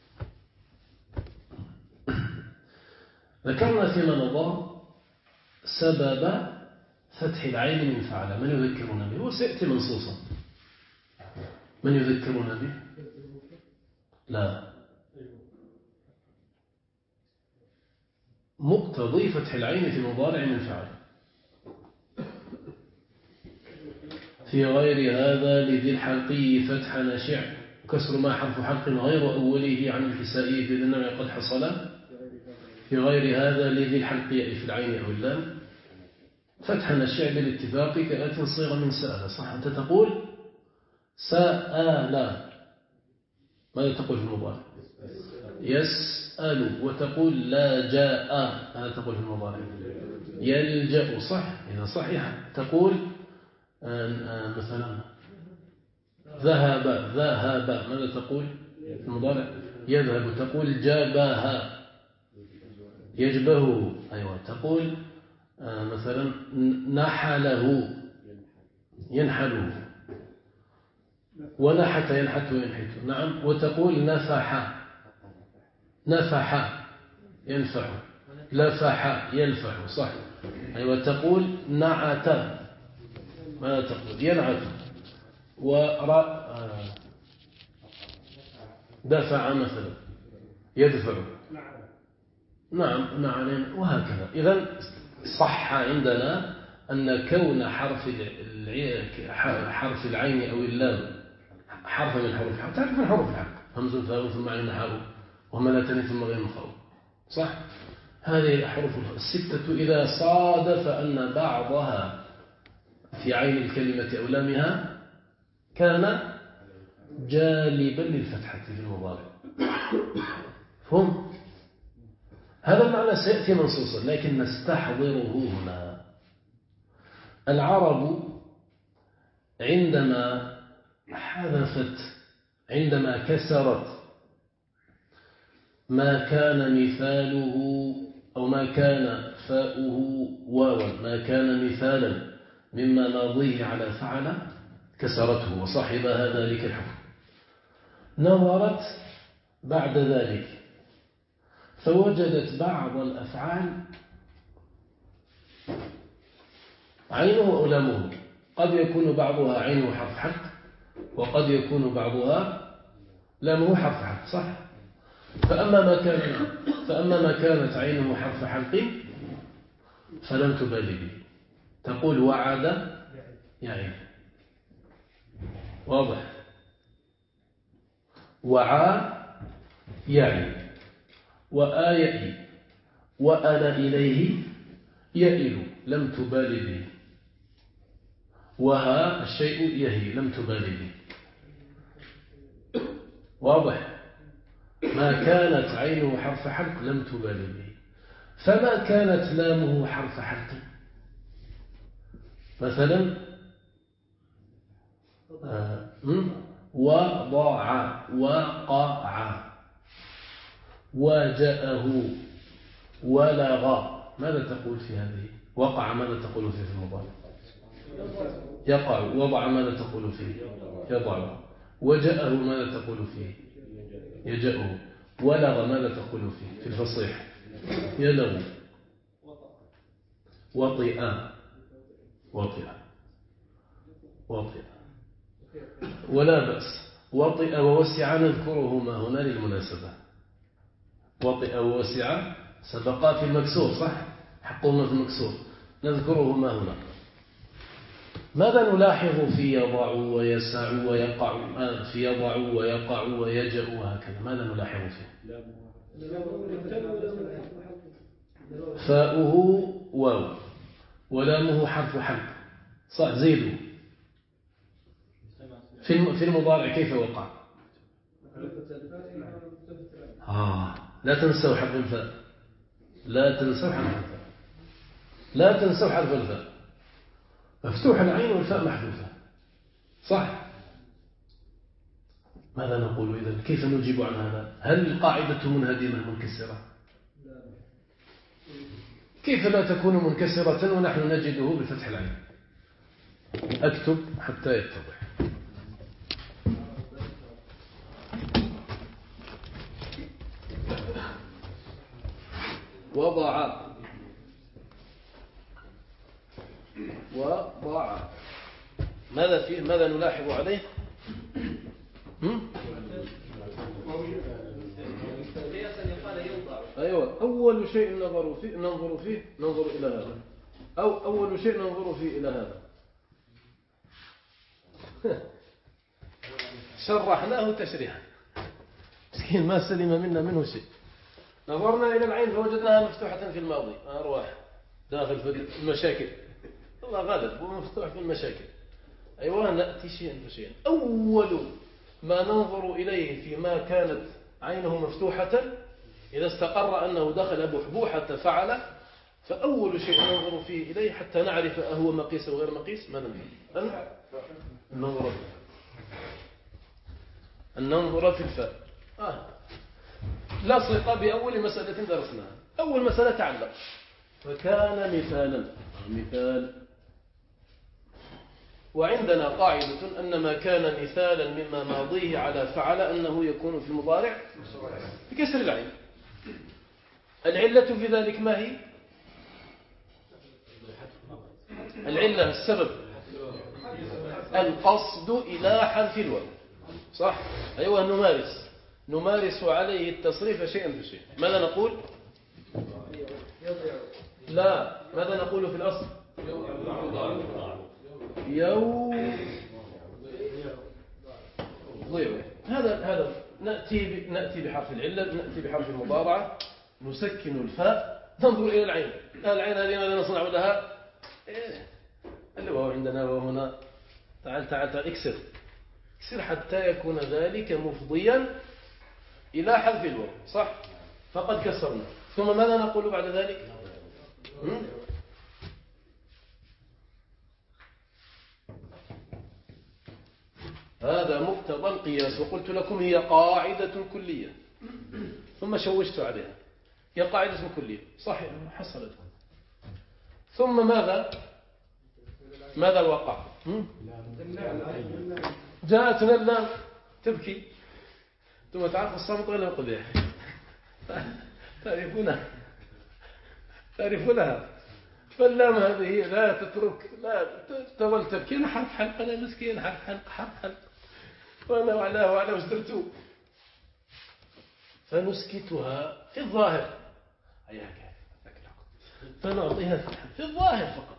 ذكرنا فيما مضى سبب فتح العين من فعل. من يذكرنا به؟ وسيأتي منصوصا. من يذكرنا به؟ لا، مقتضي فتح العين في مضارع من فعل. في غير هذا لذي الحلقي فتح نشع، كسر ما حرف حلق غير أوله عن الكسائي في النوع قد حصل. في غير هذا لذي الحلقي في العين أو اللام فتح نشع بالاتفاق كآت صيغة من سأل. صح؟ أنت تقول سأل، ماذا تقول في المضارع؟ يسأل. وتقول لا جاء، ماذا تقول في المضارع؟ يلجأ. صح؟ إذا صحيح تقول مثلا ذهب، ماذا تقول في المضارع؟ يذهب. تقول جابه، يجبه. أيوة. تقول مثلا نحله، ينحله. ونحت، ينحت وينحت. نعم. وتقول نفح، ينفح. لفح، يلفح. صح. أيوة. تقول نعت، ماذا تقول؟ ينعت. دفع مثلا، يدفع. نعم. وهكذا. إذن صح عندنا أن كون حرف العين أو اللام حرف من حروف الحق. تعرف من حروف الحق همز فاء ثم عين حاء وهملتان ثم غين خاء. صح؟ هذه حروف الستة إذا صادف أن بعضها في عين الكلمة أو لامها كان جالبا للفتحة في المضارع. فهم؟ هذا المعنى سيأتي منصوصا، لكن نستحضره هنا. العرب عندما كسرت ما كان مثاله أو ما كان فاؤه واوا، ما كان مثالا مما ماضيه على فعل، كسرته وصاحبها ذلك الحكم. نظرت بعد ذلك فوجدت بعض الأفعال عينه أو لامه، قد يكون بعضها عينه حرف حق وقد يكون بعضها لامه حرف حق. صح؟ فأما ما كانت عينه حرف حلق فلم تبالي به، تقول وعد يعين. واضح؟ وعى يعين، وآيئي، وأنا إليه يئل، لم تبالي به. وها الشيء يهي، لم تبالي به. واضح؟ ما كانت عينه حرف حلق لم تبالي به. فما كانت لامه حرف حلق مثلا وضع، وقع، وجاءه، ولغ، ماذا تقول في هذه؟ وقع ماذا تقول فيه في المضارع؟ يقع. وضع ماذا تقول فيه؟ يضع. وجاءه ماذا تقول فيه؟ يجأه. ولغ ماذا تقول فيه في الفصيح؟ يلغ. وطئ. وطئ. وطئ. ولا بأس. وطئ ووسع نذكرهما هنا للمناسبة. وطئ ووسع سبقا في المكسور صح؟ حقهما في المكسور نذكرهما هنا. ماذا نلاحظ في يضع ويسع ويقع، في يضع ويقع ويجأ وهكذا؟ ماذا نلاحظ فيه؟ فاؤه واو ولامه حرف حلق صح. زيدوا في المضارع كيف وقع؟ لا تنسوا حرف الفاء. لا تنسوا حرف الفاء. لا تنسوا حرف الفاء. مفتوح العين والفاء محذوفة صح. ماذا نقول إذن؟ كيف نجيب عن هذا؟ هل القاعدة منهدمة منكسرة؟ كيف لا تكون منكسرة ونحن نجده بفتح العين؟ أكتب حتى يتضح. وضع. وضع ماذا فيه؟ ماذا نلاحظ عليه؟ أيوة. أول شيء ننظر إلى هذا. أول شيء ننظر فيه إلى هذا. شرحناه تشريحا مسكين ما سلم منا منه شيء. نظرنا إلى العين فوجدناها مفتوحة في الماضي. أرواح داخل في المشاكل الله غالب ومفتوح في المشاكل. أيوة نأتي شيئا فشيئا. أول ما ننظر إليه فيما كانت عينه مفتوحة إذا استقر أنه دخل بحبوحة فعل، فأول شيء ننظر فيه إليه حتى نعرف أهو مقيس أو غير مقيس. ماذا ننظر في الفاء. لاصق بأول مسألة درسناها. أول مسألة تعلق فكان مثالا. مثال. وعندنا قاعدة أن ما كان مثالا مما ماضيه على فعل أنه يكون في المضارع بكسر العين. العلة في ذلك ما هي؟ العلة السبب القصد إلى حذف الواو صح. أيوة نمارس عليه التصريف شيئا فشيئا. ماذا نقول؟ لا ماذا نقول في الأصل؟ هذا نأتي بحرف العلة، نأتي بحرف المضارعة، نسكن الفاء، ننظر إلى العين. العين هذه ماذا نصنع لها؟ الواو عندنا وهنا تعال اكسر حتى يكون ذلك مفضيا إلى حذف الواو صح. فقد كسرنا. ثم ماذا نقول بعد ذلك؟ هذا مقتضى القياس. وقلت لكم هي قاعدة كلية ثم شوشت عليها. هي قاعدة كلية صحيح حصلت. ثم ماذا الوقع؟ جاءتنا اللام تبكي. ثم تعرف الصامت غير القبيح. تعرفونها. فاللام هذه لا تترك، لا تظل تبكي. حرف حلق أنا مسكين. حرف حلق وأنا وعلاه واشترته. فنسكتها في الظاهر فنعطيها في الظاهر فقط.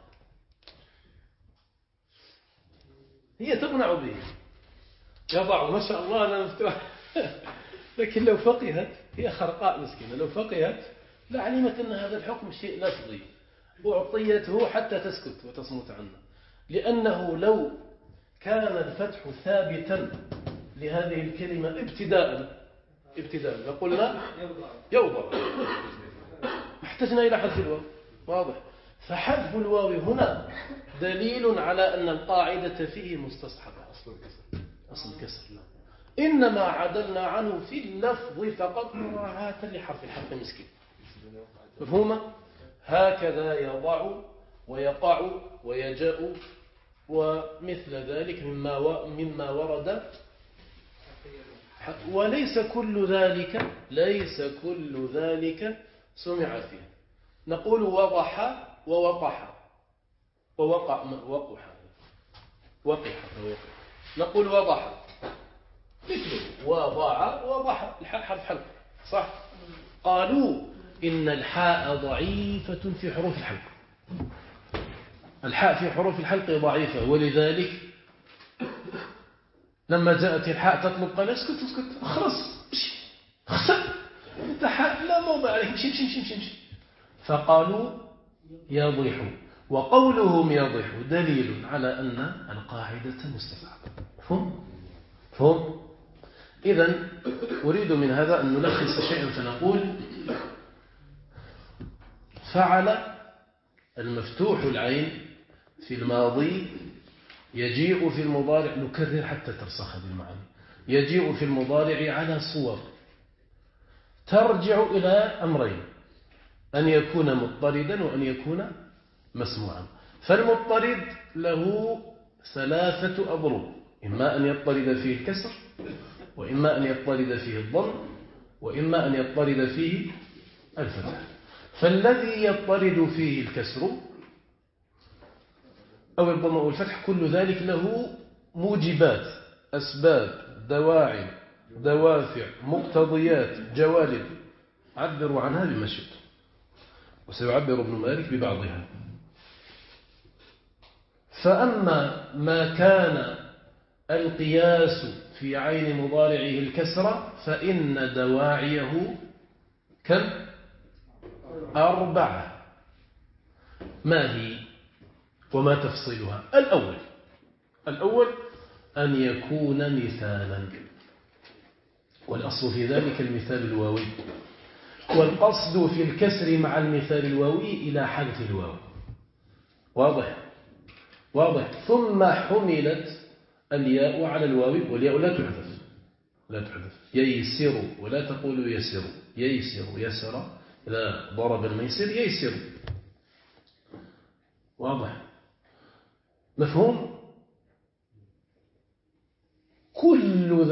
هي تقنع به. يضع ما شاء الله أنا مفتوح. لكن لو فقهت هي خرقاء مسكينة. لو فقهت لعلمت أن هذا الحكم شيء لفظي أعطيته حتى تسكت وتصمت عنه. لأنه لو كان الفتح ثابتا لهذه الكلمة ابتداء لقلنا يوضع. احتجنا إلى حذف الواو واضح. فحذف الواو هنا دليل على أن القاعدة فيه مستصحبة. أصل الكسر إنما عدلنا عنه في اللفظ فقط مراعاة لحرف الحلق مسكين. مفهومة؟ هكذا يضع ويقع ويجاء ومثل ذلك مما ورد وليس كل ذلك سمع فيه. نقول وضح ووقح وقح. نقول وضح مثله وضع وضح، الحاء حرف حلق صح. قالوا إن الحاء ضعيفة في حروف الحلق، الحاء في حروف الحلق ضعيفة، ولذلك لما جاءت الحاء تطلب قال اسكت خلاص خسر انت حاء لا موضع عليه، مشي. فقالوا يضيح، وقولهم يضيح دليل على أن القاعدة مستفعلة. فهم؟ إذن أريد من هذا أن نلخص شيئا فنقول فعل المفتوح العين في الماضي يجيء في المضارع، نكرر حتى ترسخ هذه المعاني، يجيء في المضارع على صور ترجع إلى أمرين: أن يكون مضطردا وأن يكون مسموعا. فالمضطرد له 3 أضرب: إما أن يضطرد فيه الكسر، وإما أن يضطرد فيه الضم، وإما أن يضطرد فيه الفتح. فالذي يضطرد فيه الكسر أو الضم أو الفتح كل ذلك له موجبات، أسباب، دواعي، دوافع، مقتضيات، جوالب، عبروا عنها بما شئتم، وسيعبر ابن مالك ببعضها. فأما ما كان القياس في عين مضارعه الكسرة فإن دواعيه كم؟ 4. ما هي وما تفصيلها؟ الأول أن يكون مثالا، والأصل في ذلك المثال الواوي، والقصد في الكسر مع المثال الواوي إلى حذف الواو. واضح. ثم حملت الياء على الواو، والياء لا تحذف. ييسر، ولا تقول يسر، يسر إذا ضرب الميسر ييسر. واضح؟ مفهوم؟ كل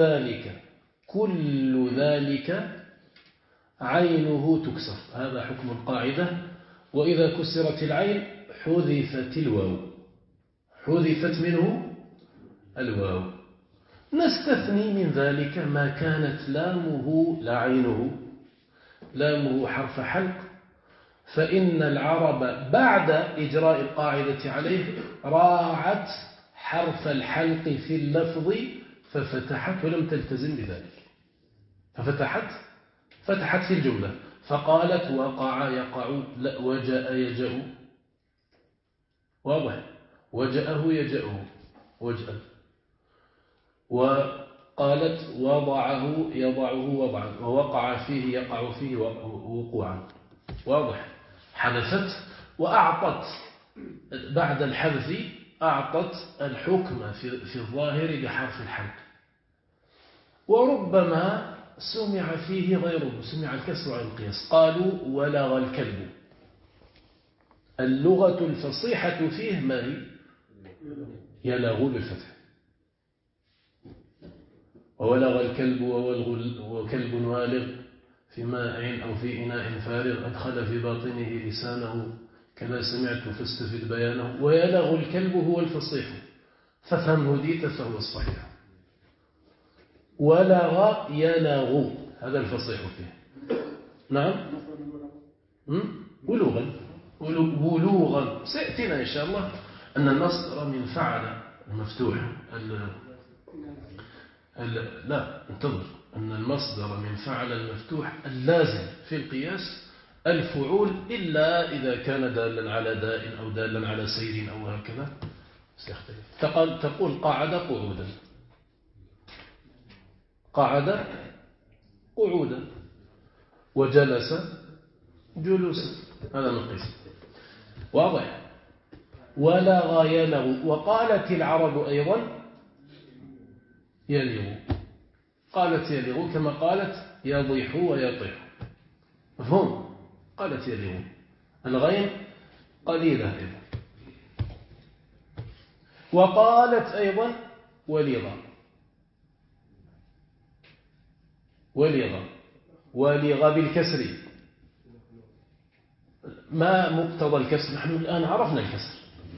ذلك عينه تكسر، هذا حكم القاعدة. وإذا كسرت العين حذفت الواو، حذفت منه الواو. نستثني من ذلك ما كانت لامه لا عينه، لامه حرف حلق، فإن العرب بعد إجراء القاعدة عليه راعت حرف الحلق في اللفظ ففتحت ولم تلتزم بذلك، فتحت في الجملة، فقالت وقع يقع، لا وجاء يجأ. واضح؟ وجأه يجأه وجأ. وقالت وضعه يضعه وضعا، ووقع فيه يقع فيه وقوعا. واضح؟ حذفت وأعطت بعد الحذف، أعطت الحكم في الظاهر بحرف الحلق. وربما سمع فيه غيره، سمع الكسر عن القياس. قالوا ولغ الكلب. اللغة الفصيحة فيه ما هي؟ يلغ بالفتح. وولغ الكلب وكلب والغ في ماء أو في إناء فارغ أدخل في باطنه لسانه كما سمعت فاستفد بيانه. ويلغ الكلب هو الفصيح، ففهم هديت فهو الصحيح. ولغ يلغ هذا الفصيح فيه. نعم، ولوغا. سيأتينا إن شاء الله أن المصدر من فعل المفتوح لا انتظر، أن المصدر من فعل المفتوح اللازم في القياس الفعول، إلا إذا كان دالا على داء أو دالا على سير أو هكذا سيختلف. تقول قعد قعودا، قعد قعودا، وجلس جلوسا، هذا من قسم. واضح؟ ولغ يلغ. وقالت العرب أيضا يلغ، قالت يلغ كما قالت يضيح ويطيح. مفهوم؟ قالت يلغ، الغين قليلة أيضا. وقالت أيضا ولغ، ولغ بالكسر. ما مقتضى الكسر؟ نحن الآن عرفنا الكسر،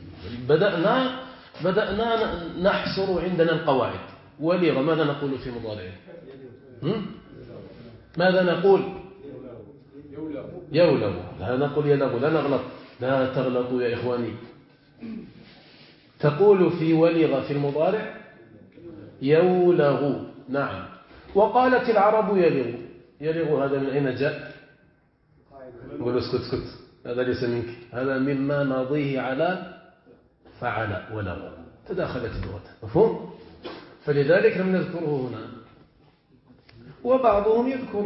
بدأنا نحصر عندنا القواعد. ولغ ماذا نقول في مضارعه؟ ماذا نقول؟ يولغ. لا نقول يلغ، لا نغلط، لا تغلطوا يا إخواني. تقول في ولغ في المضارع يولغ. نعم. وقالت العرب يلغ. يلغ هذا من أين جاء؟ نقول اسكت، هذا ليس منك، هذا مما نضيه على فعل ولغ، تداخلت اللغة. مفهوم؟ فلذلك لم نذكره هنا، وبعضهم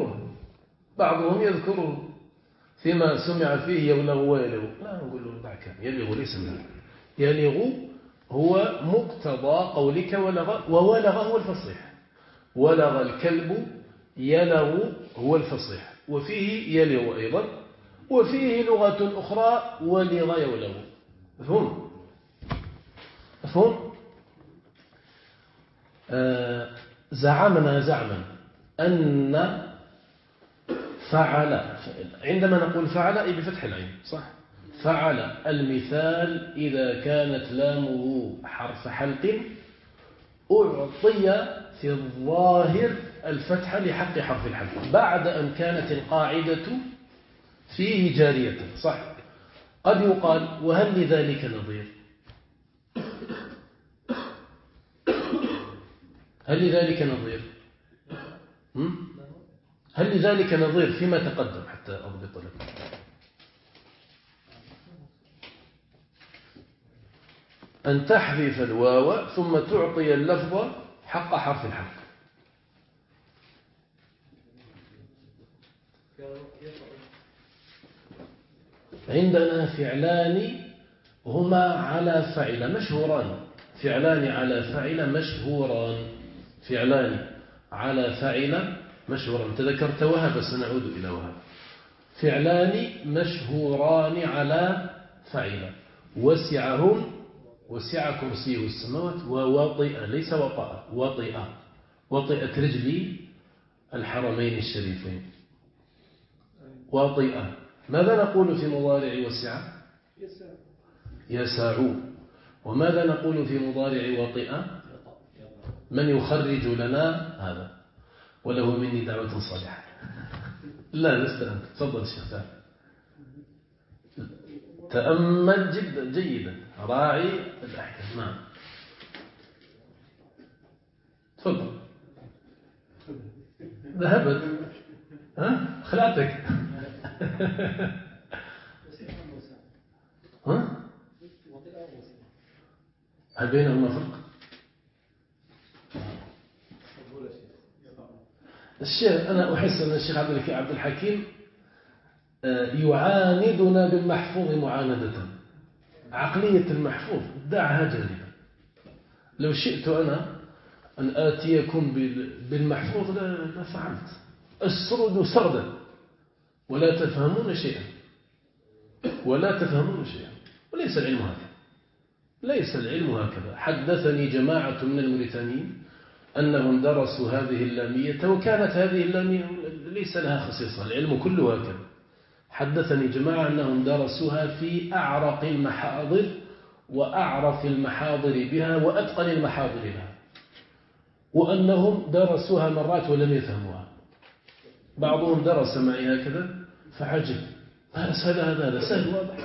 يذكره فيما سمع فيه يولغ ويلغ. لا نقول له دعك، يلغ ليس منه. يلغ هو مقتضى قولك ولغ، وولغ هو الفصيح. ولغ الكلب، يلغ هو الفصيح، وفيه يلغ أيضا، وفيه لغة أخرى ولغ يولغ. مفهوم؟ زعما أن فعل، عندما نقول فعل أي بفتح العين، صح؟ فعل المثال إذا كانت لامه حرف حلق أعطي في الظاهر الفتح لحق حرف الحلق بعد أن كانت القاعدة فيه جارية، صح؟ قد يقال وهل لذلك نظير؟ هل لذلك نظير فيما تقدم حتى أضبط لكم؟ أن تحذف الواو ثم تعطي اللفظ حق حرف الحلق. عندنا فعلان هما على فعل مشهوران، فعلان على فعل مشهوران، فعلان على فعل مشهوران. تذكرت وهب، سنعود إلى وهب. فعلان مشهوران على فعل، وسع كرسيه السماوات، ووطئ ليس وطأ، وطئت رجلي الحرمين الشريفين. وطئ. ماذا نقول في مضارع وسع؟ يسع. وماذا نقول في مضارع وطئ؟ من يخرج لنا هذا؟ وله مني دعوة صالحة. لا نستلم. تفضل الشيخ، تأمل جيدا، راعي الأحكام. نعم تفضل. ذهبت، ها خلعتك. ها هل بينهما فرق؟ الشيخ أنا أحس أن الشيخ عبد الحكيم يعاندنا بالمحفوظ معاندة. عقلية المحفوظ دعها جانبا. لو شئت أنا أن آتيكم بالمحفوظ لا فعلت. السرد سردا ولا تفهمون شيئا، وليس العلم هكذا، ليس العلم هكذا. حدثني جماعة من الموريتانيين أنهم درسوا هذه اللامية، وكانت هذه اللامية ليس لها خصيصة، العلم كله هكذا. حدثني جماعة أنهم درسوها في أعرق المحاضر وأعرف المحاضر بها وأتقن المحاضر لها، وأنهم درسوها مرات ولم يفهموها. بعضهم درس معي هكذا فعجب، هذا سهل واضح.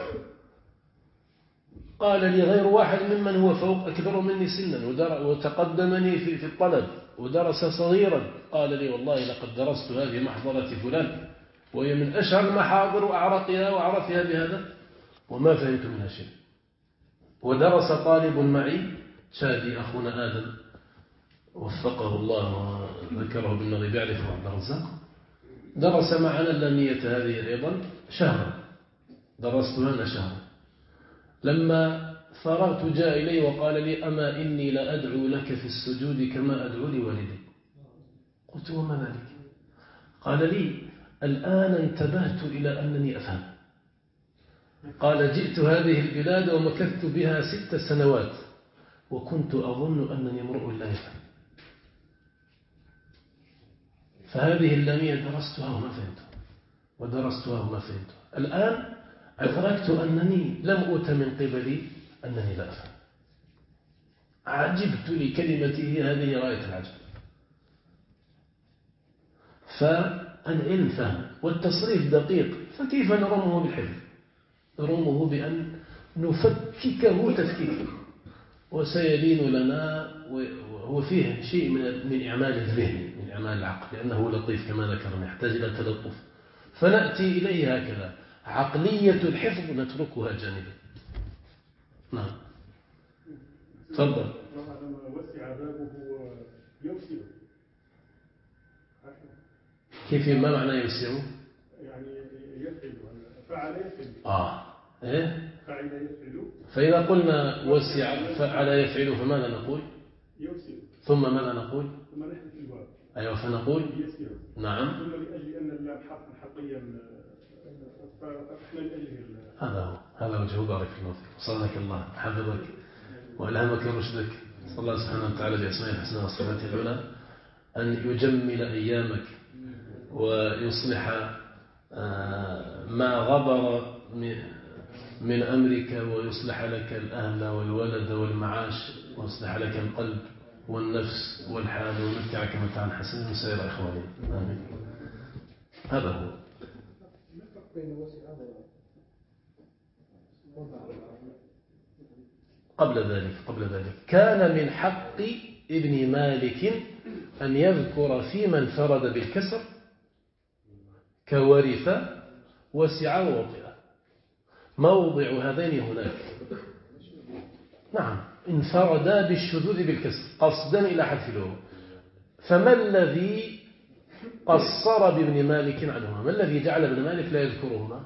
قال لي غير واحد ممن هو فوق أكبر مني سنا وتقدمني في الطلب ودرس صغيرا، قال لي والله لقد درست هذه محضرة فلان وهي من أشهر المحاضر وأعرقها وأعرفها بهذا وما فهمت منها شيء. ودرس طالب معي شادي أخونا آدم وفقه الله وذكره بالنغيب يعرفه عبد الرزاق، درس معنا اللامية هذه أيضا شهرا، درستها أنا شهرا. لما فرغت جاء إلي وقال لي أما إني لأدعو لك في السجود كما أدعو لوالدي. قلت وما ذلك؟ قال لي الآن انتبهت إلى أنني أفهم. قال جئت هذه البلاد ومكثت بها 6 سنوات وكنت أظن أنني امرؤ لا يفهم. فهذه اللامية درستها وما فهمتها ودرستها وما فهمتها. الآن أدركت أنني لم أوت من قبلي أنني لا أفهم. عجبت لكلمته هذه غاية العجب. فالعلم فهم والتصريف دقيق، فكيف نرمه بالحفظ؟ نرمه بأن نفككه تفكيكا، وسيلين لنا، وهو فيه شيء من إعمال الذهن، من إعمال العقل، لأنه لطيف كما ذكرنا، يحتاج إلى تلطف. فنأتي إليه هكذا، عقلية الحفظ نتركها جانبا. نعم تفضل. وسع بابه يوسع. كيف ما معنى يوسع؟ يعني يفعل، فعل يفعل. إيه؟ فعل يفعل. فإذا قلنا وسع فعل يفعل فماذا نقول؟ يوسع. ثم ماذا نقول؟ ثم نحذف الواو. أيوة فنقول يسير. نعم. ثم لأجل أن اللام حقيا فإحنا لأجل هذا وجه بارك الله فيك، صانك الله حفظك وألهمك رشدك. صلى الله سبحانه وتعالى بأسماء الحسنى وصفاته العلى أن يجمل أيامك ويصلح ما غبر من أمرك، ويصلح لك الأهل والولد والمعاش، ويصلح لك القلب والنفس والحال، ويمتعك متاعا حسنا وسائر إخواني. آمين. هذا هو. قبل ذلك كان من حق ابن مالك أن يذكر في من فرد بالكسر كورث وسع ووطئ. موضع هذين هناك. نعم انفردا بالشذوذ بالكسر قصدا إلى حذف الواو. فما الذي قصر بابن مالك عنهما؟ ما الذي جعل ابن مالك لا يذكرهما؟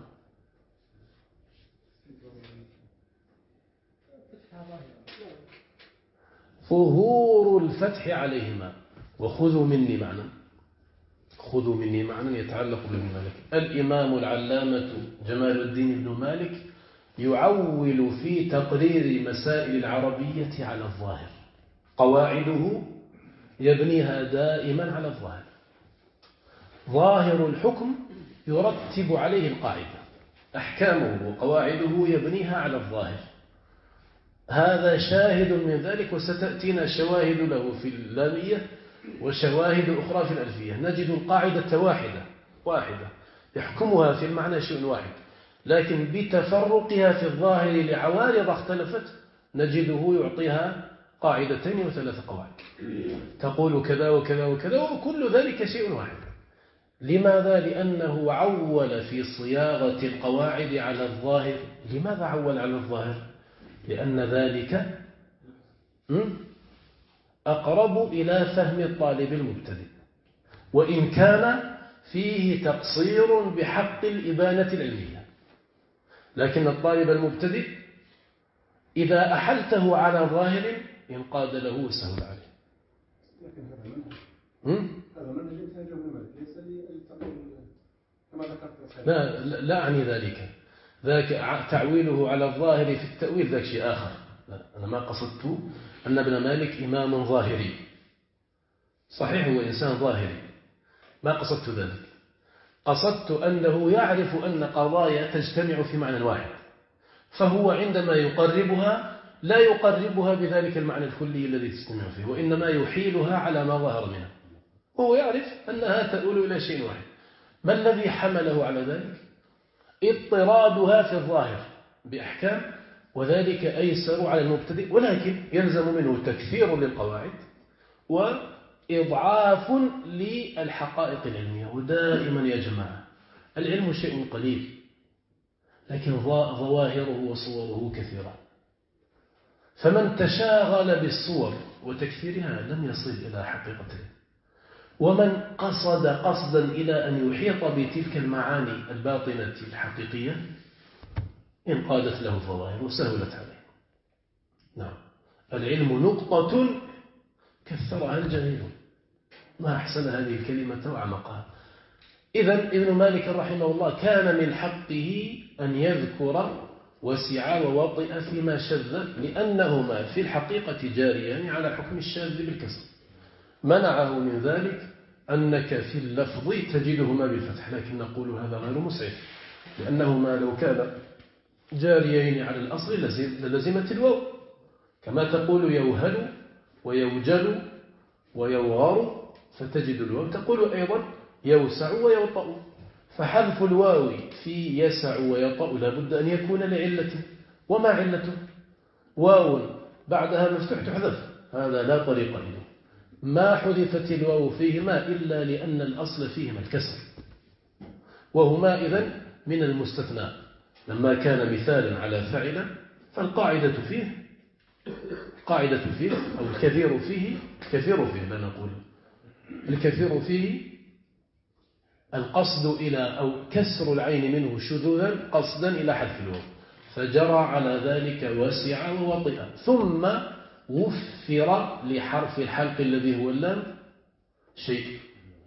ظهور الفتح عليهما. وخذوا مني معنى يتعلق بابن مالك. الإمام العلامة جمال الدين بن مالك يعول في تقرير مسائل العربية على الظاهر. قواعده يبنيها دائما على الظاهر. ظاهر الحكم يرتب عليه القاعدة، أحكامه وقواعده يبنيها على الظاهر. هذا شاهد من ذلك، وستأتينا شواهد له في اللامية وشواهد أخرى في الألفية. نجد القاعدة واحدة يحكمها في المعنى شيء واحد، لكن بتفرقها في الظاهر لعوارض اختلفت نجده يعطيها قاعدتين وثلاث قواعد تقول كذا وكذا وكذا، وكل ذلك شيء واحد. لماذا؟ لأنه عول في صياغة القواعد على الظاهر. لماذا عول على الظاهر؟ لأن ذلك أقرب إلى فهم الطالب المبتدئ، وإن كان فيه تقصير بحق الإبانة العلمية، لكن الطالب المبتدئ إذا أحلته على ظاهر انقاد له وسهل عليه. هذا منهج ليس كما ذكرت. لا أعني ذلك. ذاك تعويله على الظاهر في التأويل ذاك شيء آخر. لا، أنا ما قصدت أن ابن مالك إمام ظاهري. صحيح هو إنسان ظاهري، ما قصدت ذلك. قصدت أنه يعرف أن قضايا تجتمع في معنى واحد، فهو عندما يقربها لا يقربها بذلك المعنى الكلي الذي تجتمع فيه، وإنما يحيلها على ما ظهر منها. وهو يعرف أنها تؤول إلى شيء واحد. ما الذي حمله على ذلك؟ اضطرادها في الظاهر بأحكام، وذلك أيسر على المبتدئ، ولكن يلزم منه تكثير للقواعد وإضعاف للحقائق العلمية. ودائما يا جماعة العلم شيء قليل، لكن ظواهره وصوره كثيرة. فمن تشاغل بالصور وتكثيرها لم يصل إلى حقيقته، ومن قصد قصدا إلى أن يحيط بتلك المعاني الباطنة الحقيقية انقادت له الظواهر وسهلت عليه. نعم العلم نقطة كثرها الجميل. ما أحسن هذه الكلمة وعمقها. إذن ابن مالك رحمه الله كان من حقه أن يذكر وسع ووطئ فيما شذ، لأنهما في الحقيقة جاريان على حكم الشاذ بالكسر. منعه من ذلك أنك في اللفظ تجدهما بالفتح، لكن نقول هذا غير مسعف، لأنهما لو كان جاريين على الأصل للزمت الواو، كما تقول يوهل ويوجل ويوغر، فتجد الواو. تقول أيضا يوسع ويوطأ، فحذف الواو في يسع ويطأ لابد أن يكون لعلة. وما علته؟ واو بعدها مفتوح تحذف، هذا لا طريق إليه. ما حذفت الواو فيهما إلا لأن الأصل فيهما الكسر، وهما إذن من المستثنى. لما كان مثالا على فعل فالقاعدة فيه أو الكثير فيه لا نقول الكثير فيه القصد إلى أو كسر العين منه شذوذا قصدا إلى حذف الواو، فجرى على ذلك وسع ووطئ، ثم وفر لحرف الحلق الذي هو اللام شيء،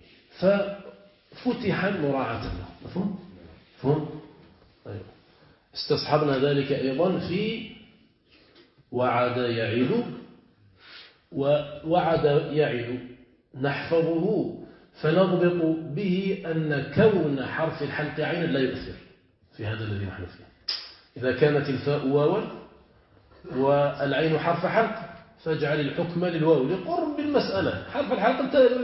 ففتح مراعاة له. مفهوم؟ طيب. استصحبنا ذلك أيضا في وعد يعد، ووعد يعد نحفظه فنضبط به أن كون حرف الحلق عينا لا يؤثر في هذا الذي نحن فيه. إذا كانت الفاء واوا والعين حرف حلق فاجعل الحكم للواو لقرب المسألة. حرف الحلق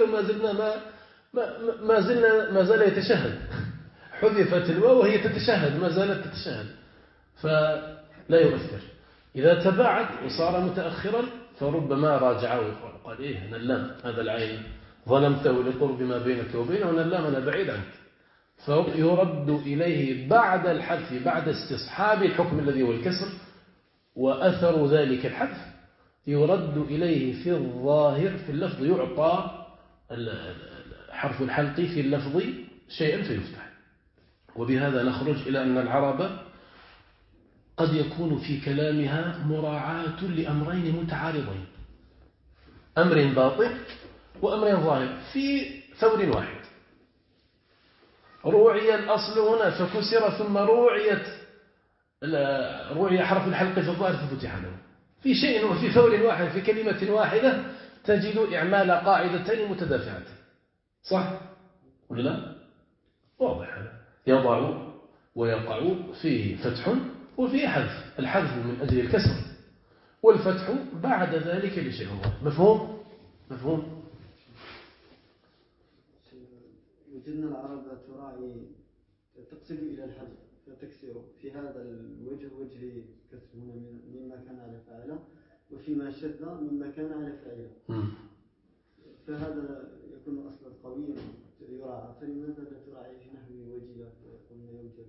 ما زال يتشهد، حذفت الواو وهي تتشهد، ما زالت تتشهد، فلا يؤثر. إذا تباعد وصار متأخرا فربما راجعه وقال إيه أنا اللام هذا العين ظلمته لقرب ما بينك وبينه، أنا اللام أنا بعيد عنك، فيرد إليه بعد الحذف، بعد استصحاب الحكم الذي هو الكسر وأثر ذلك الحذف، يرد إليه في الظاهر في اللفظ، يعطى حرف الحلق في اللفظ شيئا فيفتح. وبهذا نخرج إلى أن العرب قد يكون في كلامها مراعاة لأمرين متعارضين، أمر باطن وأمر ظاهر في ثور واحد. روعي الأصل هنا فكسر، ثم روعي حرف الحلق في الظاهر ففتح له. في شيء وفي ثور واحد في كلمة واحدة تجد إعمال قاعدتين متدافعتين، صح ولا لا؟ واضح هذا. يضع ويقع فيه فتح وفيه حذف، الحذف من أجل الكسر والفتح بعد ذلك لشيء الله. مفهوم؟ وجدنا العرب تراعي تقصد إلى الحذف فتكسر في هذا الوجه، وجه كسر مما كان على فاعله، وفيما شذ مما كان على فاعله، فهذا يكون أصلا قويا يراعى. فلماذا لا تراعي في نحو وجه قلنا يوجد؟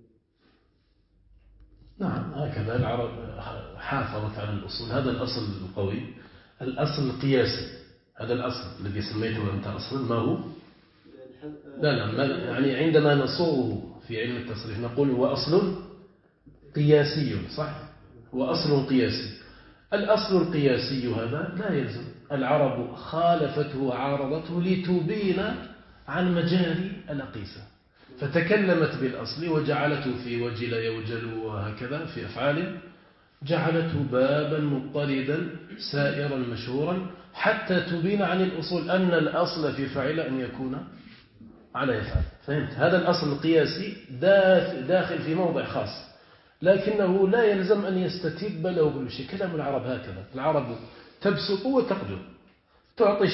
نعم، هكذا العرب حافظت على الأصول. هذا الأصل القوي، الأصل القياسي، هذا الأصل الذي سميته أنت أصلا ما هو؟ لا يعني عندما نصوره في علم التصريف نقول هو أصل قياسي، صح؟ هو أصل قياسي. الأصل القياسي هذا لا يلزم. العرب خالفته وعارضته لتبين عن مجاري الأقيسة، فتكلمت بالأصل وجعلته في وجل يوجل وهكذا في أفعال، جعلته بابا مضطردا سائرا مشهورا حتى تبين عن الأصول أن الأصل في فعل أن يكون على يفعل. فهمت؟ هذا الأصل القياسي داخل في موضع خاص، لكنه لا يلزم أن يستتب له كل شيء. كلام العرب هكذا، العرب تبسط وتقدر، تعطي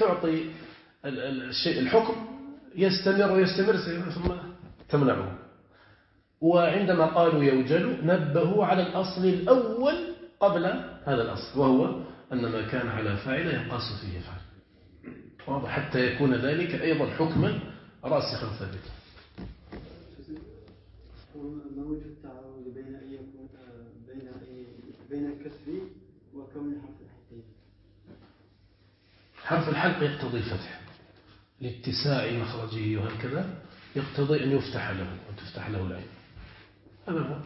الشيء الحكم يستمر ثم تمنعه. وعندما قالوا يوجل نبهوا على الأصل الأول قبل هذا الأصل، وهو أن ما كان على فاعل يقاس فيه يفعل، واضح؟ حتى يكون ذلك أيضا حكما راسخا ثابتا. ما وجه التعارض بين أن يكون بين الكسر وكون حرف الحلق؟ حرف الحلق يقتضي الفتح لاتساع مخرجه، وهكذا يقتضي أن يفتح له وأن تفتح له العين. هذا هو.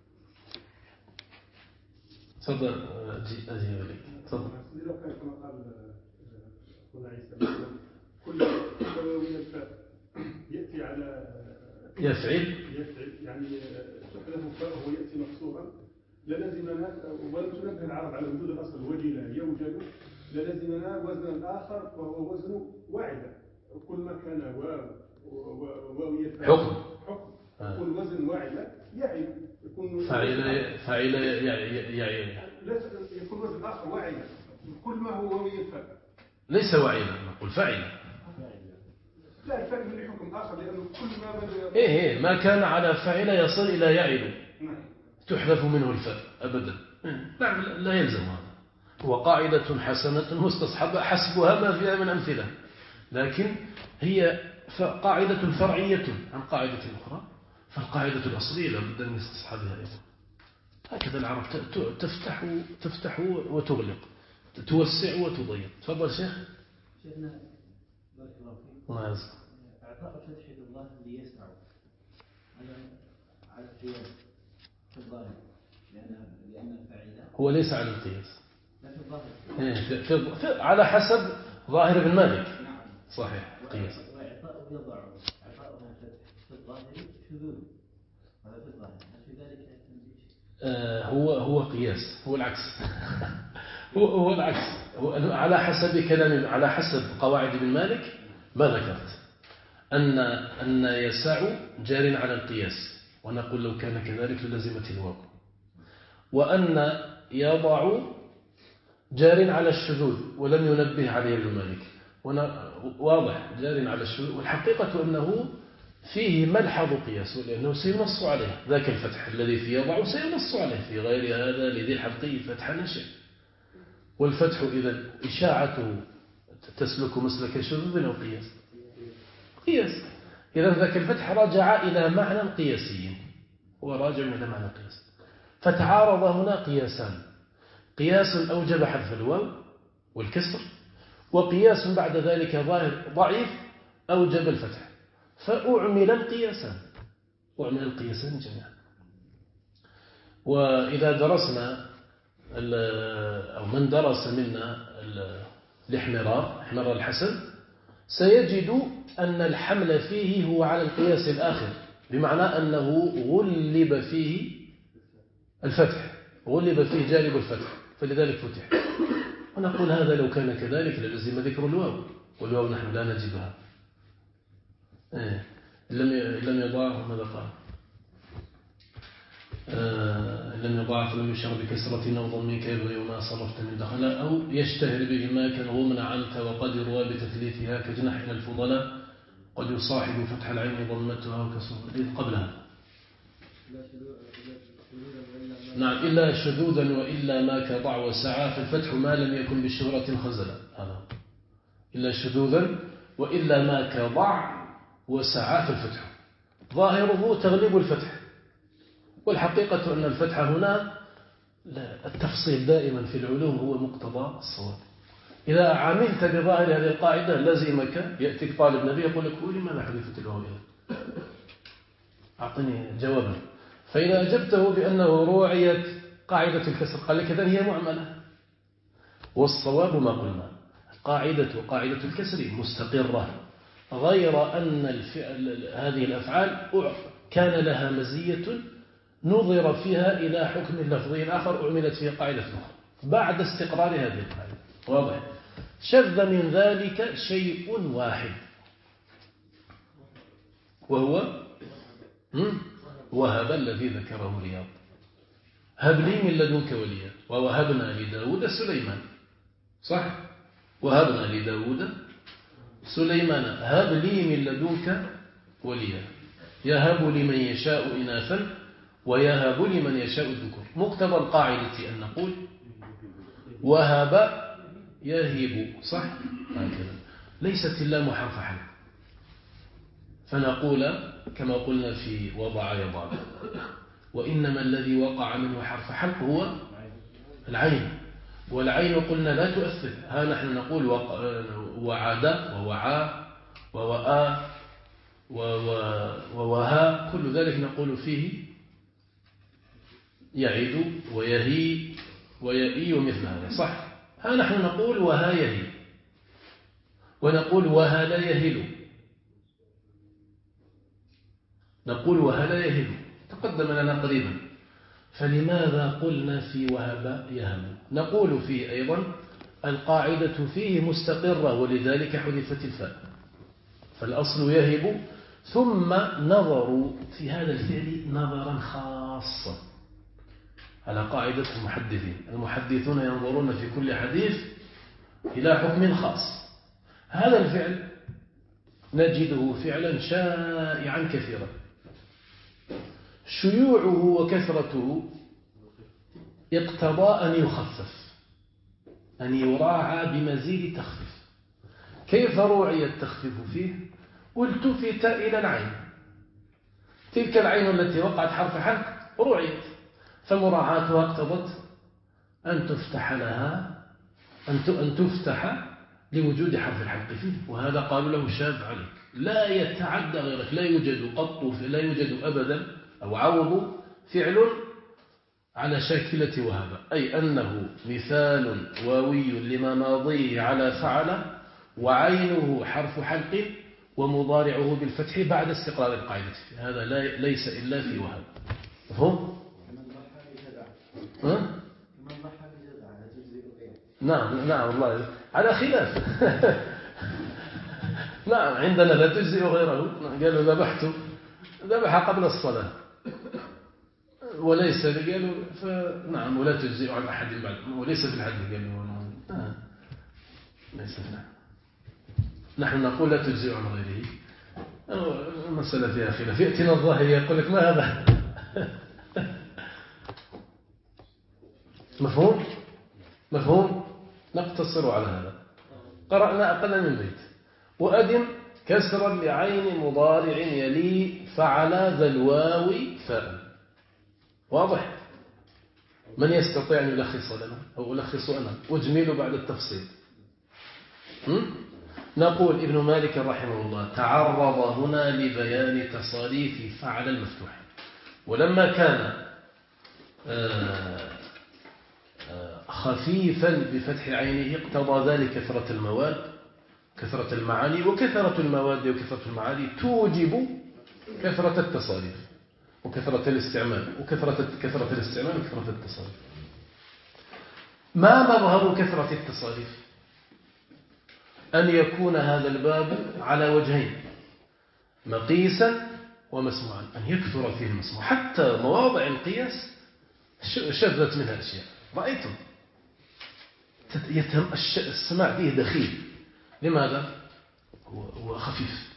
تفضل أجي إليك. تفضل. كما قال هنا عيسى كل واو الفاء يأتي على يفعل يعني تحذف فاء وهو يأتي مكسورا، للزمنا ولم تنبه العرب على وجود الأصل وجل يوجد، للزمنا وزنا آخر وهو وزن واعدة. كل ما كان واوية حكم يكون وزن واعلة يعي يكون فاعل يعني يكون وزن آخر واعلة كل ما هو واوية الفاعل ليس واعلا نقول فاعلا لا الفاعل من حكم آخر لأنه كل ما بدأ إيه ما كان على فاعل يصل إلى يعل تحذف منه الفاء أبدا لا يلزم هذا هو قاعدة حسنة مستصحبة حسبها ما فيها من أمثلة لكن هي قاعدة فرعية عن قاعدة أخرى فالقاعدة الأصلية لابد من استصحابها أيضا هكذا العرب تفتح وتغلق توسع وتضيق تفضل شيخ شيخنا بارك الله فيك الله يعزك إعطاء فتح الله ليسعوا على القياس في الظاهر لأن الفاعل هو ليس على القياس لا في الظاهر على حسب ظاهر ابن مالك نعم صحيح قياس وإعطاء يضع إعطاء فتح في الظاهر شذوذ هذا في الظاهر هل في ذلك هو قياس هو العكس هو العكس هو على حسب كلام على حسب قواعد ابن مالك ما ذكرت أن يسع جار على القياس ونقول لو كان كذلك للزمت الواو وأن يضع جار على الشذوذ ولم ينبه عليه ابن مالك واضح جار على الشذوذ والحقيقة أنه فيه ملحظ قياس لأنه سينص عليه ذاك الفتح الذي في يضع سينص عليه في غير هذا لذي الحلقي فتح نشئ والفتح إذا إشاعته تسلك مسلك شذوذ أو قياس إذا ذاك الفتح رجع إلى معنى قياسي هو راجع إلى معنى قياسي فتعارض هنا قياسان قياس أوجب حذف الواو والكسر وقياس بعد ذلك ظاهر ضعيف أوجب الفتح فأعمل القياسان جميعا وإذا درسنا أو من درس منا الاحمرار الحسن سيجد أن الحمل فيه هو على القياس الآخر بمعنى أنه غلب فيه الفتح غلب فيه جانب الفتح فلذلك فتح ونقول هذا لو كان كذلك للزم ذكر الواو والواو نحن لا نجدها لم يضاعف ماذا قال لم يضاعف لم يشعر بكسرة أو ضم كيبغي وما صرفت من دخل أو يشتهر بهما كالغمن عنك وقد يروى بتثليثها كجنح إلى الفضلاء قد يصاحب فتح العين ضمتها وكسر قبلها نعم إلا شذوذا وإلا ما كضع وسعى فالفتح ما لم يكن بالشهرة خزلا هذا إلا شذوذا وإلا ما كضع وسعى فالفتح ظاهره تغلب الفتح والحقيقة أن الفتح هنا التفصيل دائما في العلوم هو مقتضى الصواب إذا عملت بظاهر هذه القاعدة لازمك يأتيك طالب نبي يقول لك قولي ما حذفت الواو أعطني جوابا فإذا أجبته بأنه روعيت قاعدة الكسر قال لك إذن هي معملة والصواب ما قلنا قاعدة الكسر مستقرة غير أن هذه الأفعال كان لها مزية نظر فيها إلى حكم لفظي آخر أعملت فيها قاعدة أخرى بعد استقرار هذه القاعدة واضح شذ من ذلك شيء واحد وهو وهب الذي ذكره رياض هب لي من لدنك وليا ووهبنا لداود سليمان صح وهبنا لداود سليمان هب لي من لدنك وليا يهب لمن يشاء إناثا ويهب لمن يشاء الذكور مقتضى القاعدة أن نقول وهب يهب صح هكذا ليست اللام حرف حل فنقول كما قلنا في وضع يضع وإنما الذي وقع منه حرف حلق هو العين والعين قلنا لا تؤثر ها نحن نقول وعاد ووعى ووآ ووها كل ذلك نقول فيه يعيد ويهي ويئي مثل هذا صح ها نحن نقول وها يهي ونقول وها لا يهل نقول وها لا يهل تقدم لنا قريبا فلماذا قلنا في وهب يهب نقول فيه أيضا القاعدة فيه مستقرة ولذلك حذفت الفاء فالأصل يهب، ثم نظروا في هذا الفعل نظرا خاصا على قاعدة المحدثين. المحدثون ينظرون في كل حديث إلى حكم خاص. هذا الفعل نجده فعلا شائعا كثيرا، شيوعه وكثرته اقتضى أن يخفف، أن يراعى بمزيد تخفيف. كيف روعي التخفيف فيه؟ والتفت إلى العين، تلك العين التي وقعت حرف حلق روعيت، فمراعاتها اقتضت أن تفتح لها، أن تفتح لوجود حرف الحلق فيه. وهذا قالوا له شاذ عليك، لا يتعدى غيرك، لا يوجد قط، لا يوجد أبدا أو عوض فعل على شاكلة وهذا، أي أنه مثال واوي لما ماضيه على فعل، وعينه حرف حلق، ومضارعه بالفتح بعد استقرار القاعدة. هذا ليس إلا في وهب. مفهوم؟ نعم والله على خلاف. نعم عندنا لا تجزئ غيره، قالوا ذبح قبل الصلاة، وليس قالوا فنعم ولا تجزئ عن أحد بعد، وليس في الحديث قالوا ليس في الحديث. نحن نقول لا تجزئ عن غيره. المسألة فيها خلاف. يأتينا الظاهر يقول لك ما هذا. مفهوم؟ نقتصر على هذا. قرأنا أقل من بيت. وأدم كسرا لعين مضارع يلي فعل ذا الواو فاء. واضح؟ من يستطيع أن يلخص لنا أو ألخص أنا وجميل بعد التفصيل؟ نقول ابن مالك رحمه الله تعرض هنا لبيان تصاريف فعل المفتوح، ولما كان خفيفا بفتح عينه اقتضى ذلك كثرة المعاني، وكثرة المواد وكثرة المعاني توجب كثرة التصاريف وكثرة الاستعمال وكثرة التصاريف. ما مظهر كثرة التصاريف؟ أن يكون هذا الباب على وجهين، مقيسا ومسموعا، أن يكثر فيه المسموع. حتى مواضع القياس شذت منها أشياء، رأيتم السماع فيه دخيل. لماذا؟ هو خفيف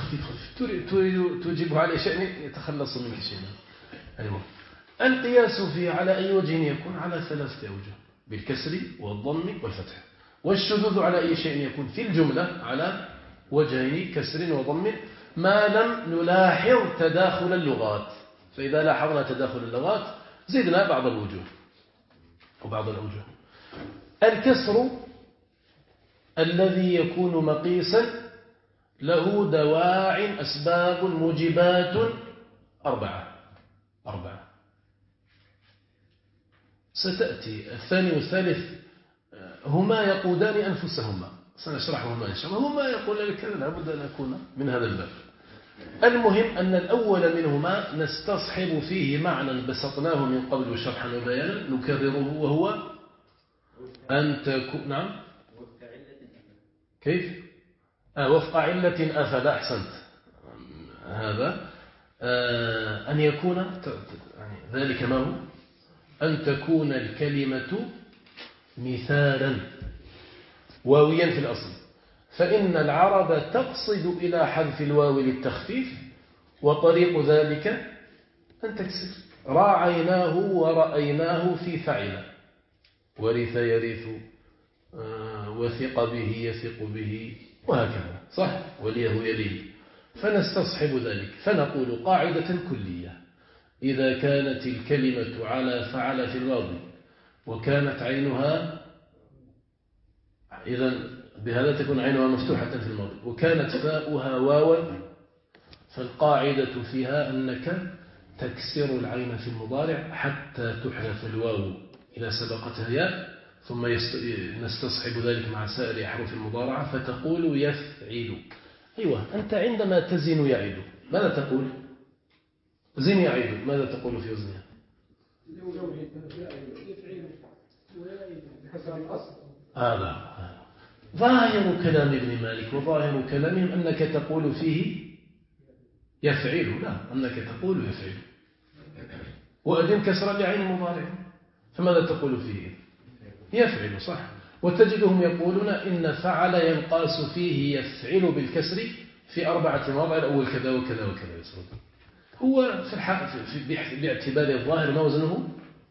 توجب عليه شيء يتخلص منه شيء. أيوة. القياس فيه على أي وجه يكون؟ على 3 أوجه، بالكسر والضم والفتح. والشذوذ على أي شيء يكون؟ في الجملة على وجهين، كسر وضم، ما لم نلاحظ تداخل اللغات. فإذا لاحظنا تداخل اللغات زدنا بعض الوجوه وبعض الأوجه. الكسر الذي يكون مقيسا له دواع أسباب موجبات 4. ستأتي الثاني والثالث هما يقودان أنفسهما، سنشرحهما إن شاء الله. هما يقول لك لابد أن نكون من هذا الباب. المهم أن الأول منهما نستصحب فيه معنى بسطناه من قبل شرحا وبيانا نكرره، وهو أن تكون نعم كيف؟ وفق علة أفل. أحسنت. هذا أن يكون يعني ذلك ما هو؟ أن تكون الكلمة مثالا واويا في الأصل، فإن العرب تقصد إلى حذف الواو للتخفيف، وطريق ذلك أن تكسر. راعيناه ورأيناه في فعل، ورث يرث، وثق به يثق به، وهكذا صح، وليه يليه. فنستصحب ذلك فنقول قاعدة كلية: إذا كانت الكلمة على فعل في الماضي وكانت عينها، إذا بهذا تكون عينها مفتوحة في الماضي، وكانت فاؤها واوا، فالقاعدة فيها أنك تكسر العين في المضارع حتى تحذف الواو إذا سبقتها ياء، ثم نستصحب ذلك مع سائر أحرف المضارعة فتقول يفعل. أيوة، أنت عندما تزن يعيد ماذا تقول؟ زن يعيد ماذا تقول في وزنها؟ هذا ظاهر كلام ابن مالك وظاهر كلامهم أنك تقول فيه يفعل، لا، أنك تقول يفعل، وأدم كسرا لعين مضارع، فماذا تقول فيه؟ يفعل، صح. وتجدهم يقولون إن فعل ينقاس فيه يفعل بالكسر في 4 مواضع، الأول كذا وكذا وكذا يسرد. هو في باعتبار الظاهر ما وزنه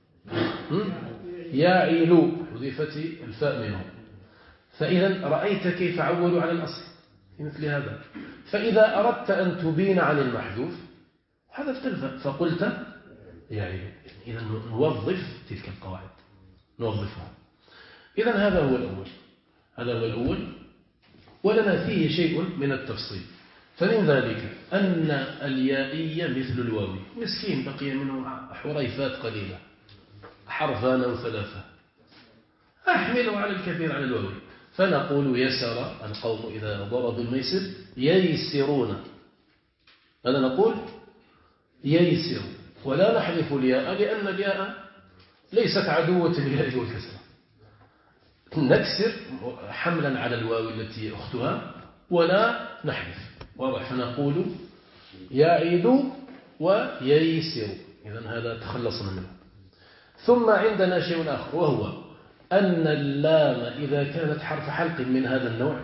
يعيل، حذفت الفاء منه. فإذا رأيت كيف عولوا على الأصل في مثل هذا. فإذا أردت أن تبين عن المحذوف حذفت الفاء فقلت يعني. إذا نوظف تلك القواعد، نوظفها. إذا هذا هو الأول، ولنا فيه شيء من التفصيل. فمن ذلك أن اليائية مثل الواوي، مسكين بقي منه حريفات قليلة، حرفان أو 3، أحمله على الكثير على الواوي. فنقول يسر القوم إذا ضربوا الميسر ييسرون، هذا نقول ييسر، ولا نحذف الياء لأن الياء ليست عدوة الياء والكسرة، نكسر حملا على الواو التي أختها ولا نحذف، واضح. فنقول يعيد وييسر، إذن هذا تخلصنا منه. ثم عندنا شيء آخر، وهو أن اللام إذا كانت حرف حلق من هذا النوع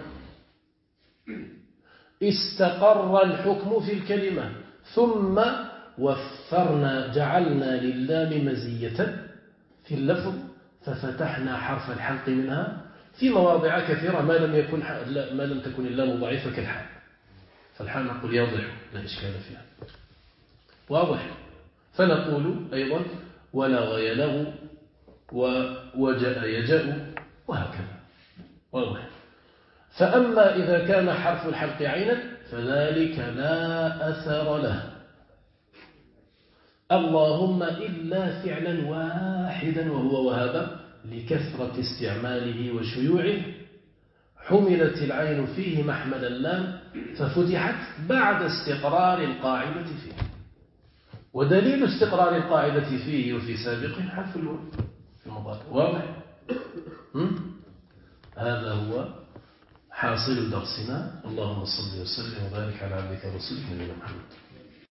استقر الحكم في الكلمة، ثم وفرنا جعلنا للام مزية في اللفظ ففتحنا حرف الحلق منها في مواضع كثيرة ما لم تكن اللام ضعيفة كالحال. فالحال نقول يوضح، لا إشكال فيها، واضح. فنقول أيضا ولغ يلغ ووجأ يجأ وهكذا، واضح. فأما إذا كان حرف الحلق عينا فذلك لا أثر له، اللهم إلا فعلا واحدا وهو وهب لكثرة استعماله وشيوعه، حملت العين فيه محمل اللام ففتحت بعد استقرار القاعدة فيه. ودليل استقرار القاعدة فيه وفي سابقه حرف الواو في المضارع، واضح. هذا هو حاصل درسنا. اللهم صل وسلم وبارك على عبدك ورسولك نبينا محمد.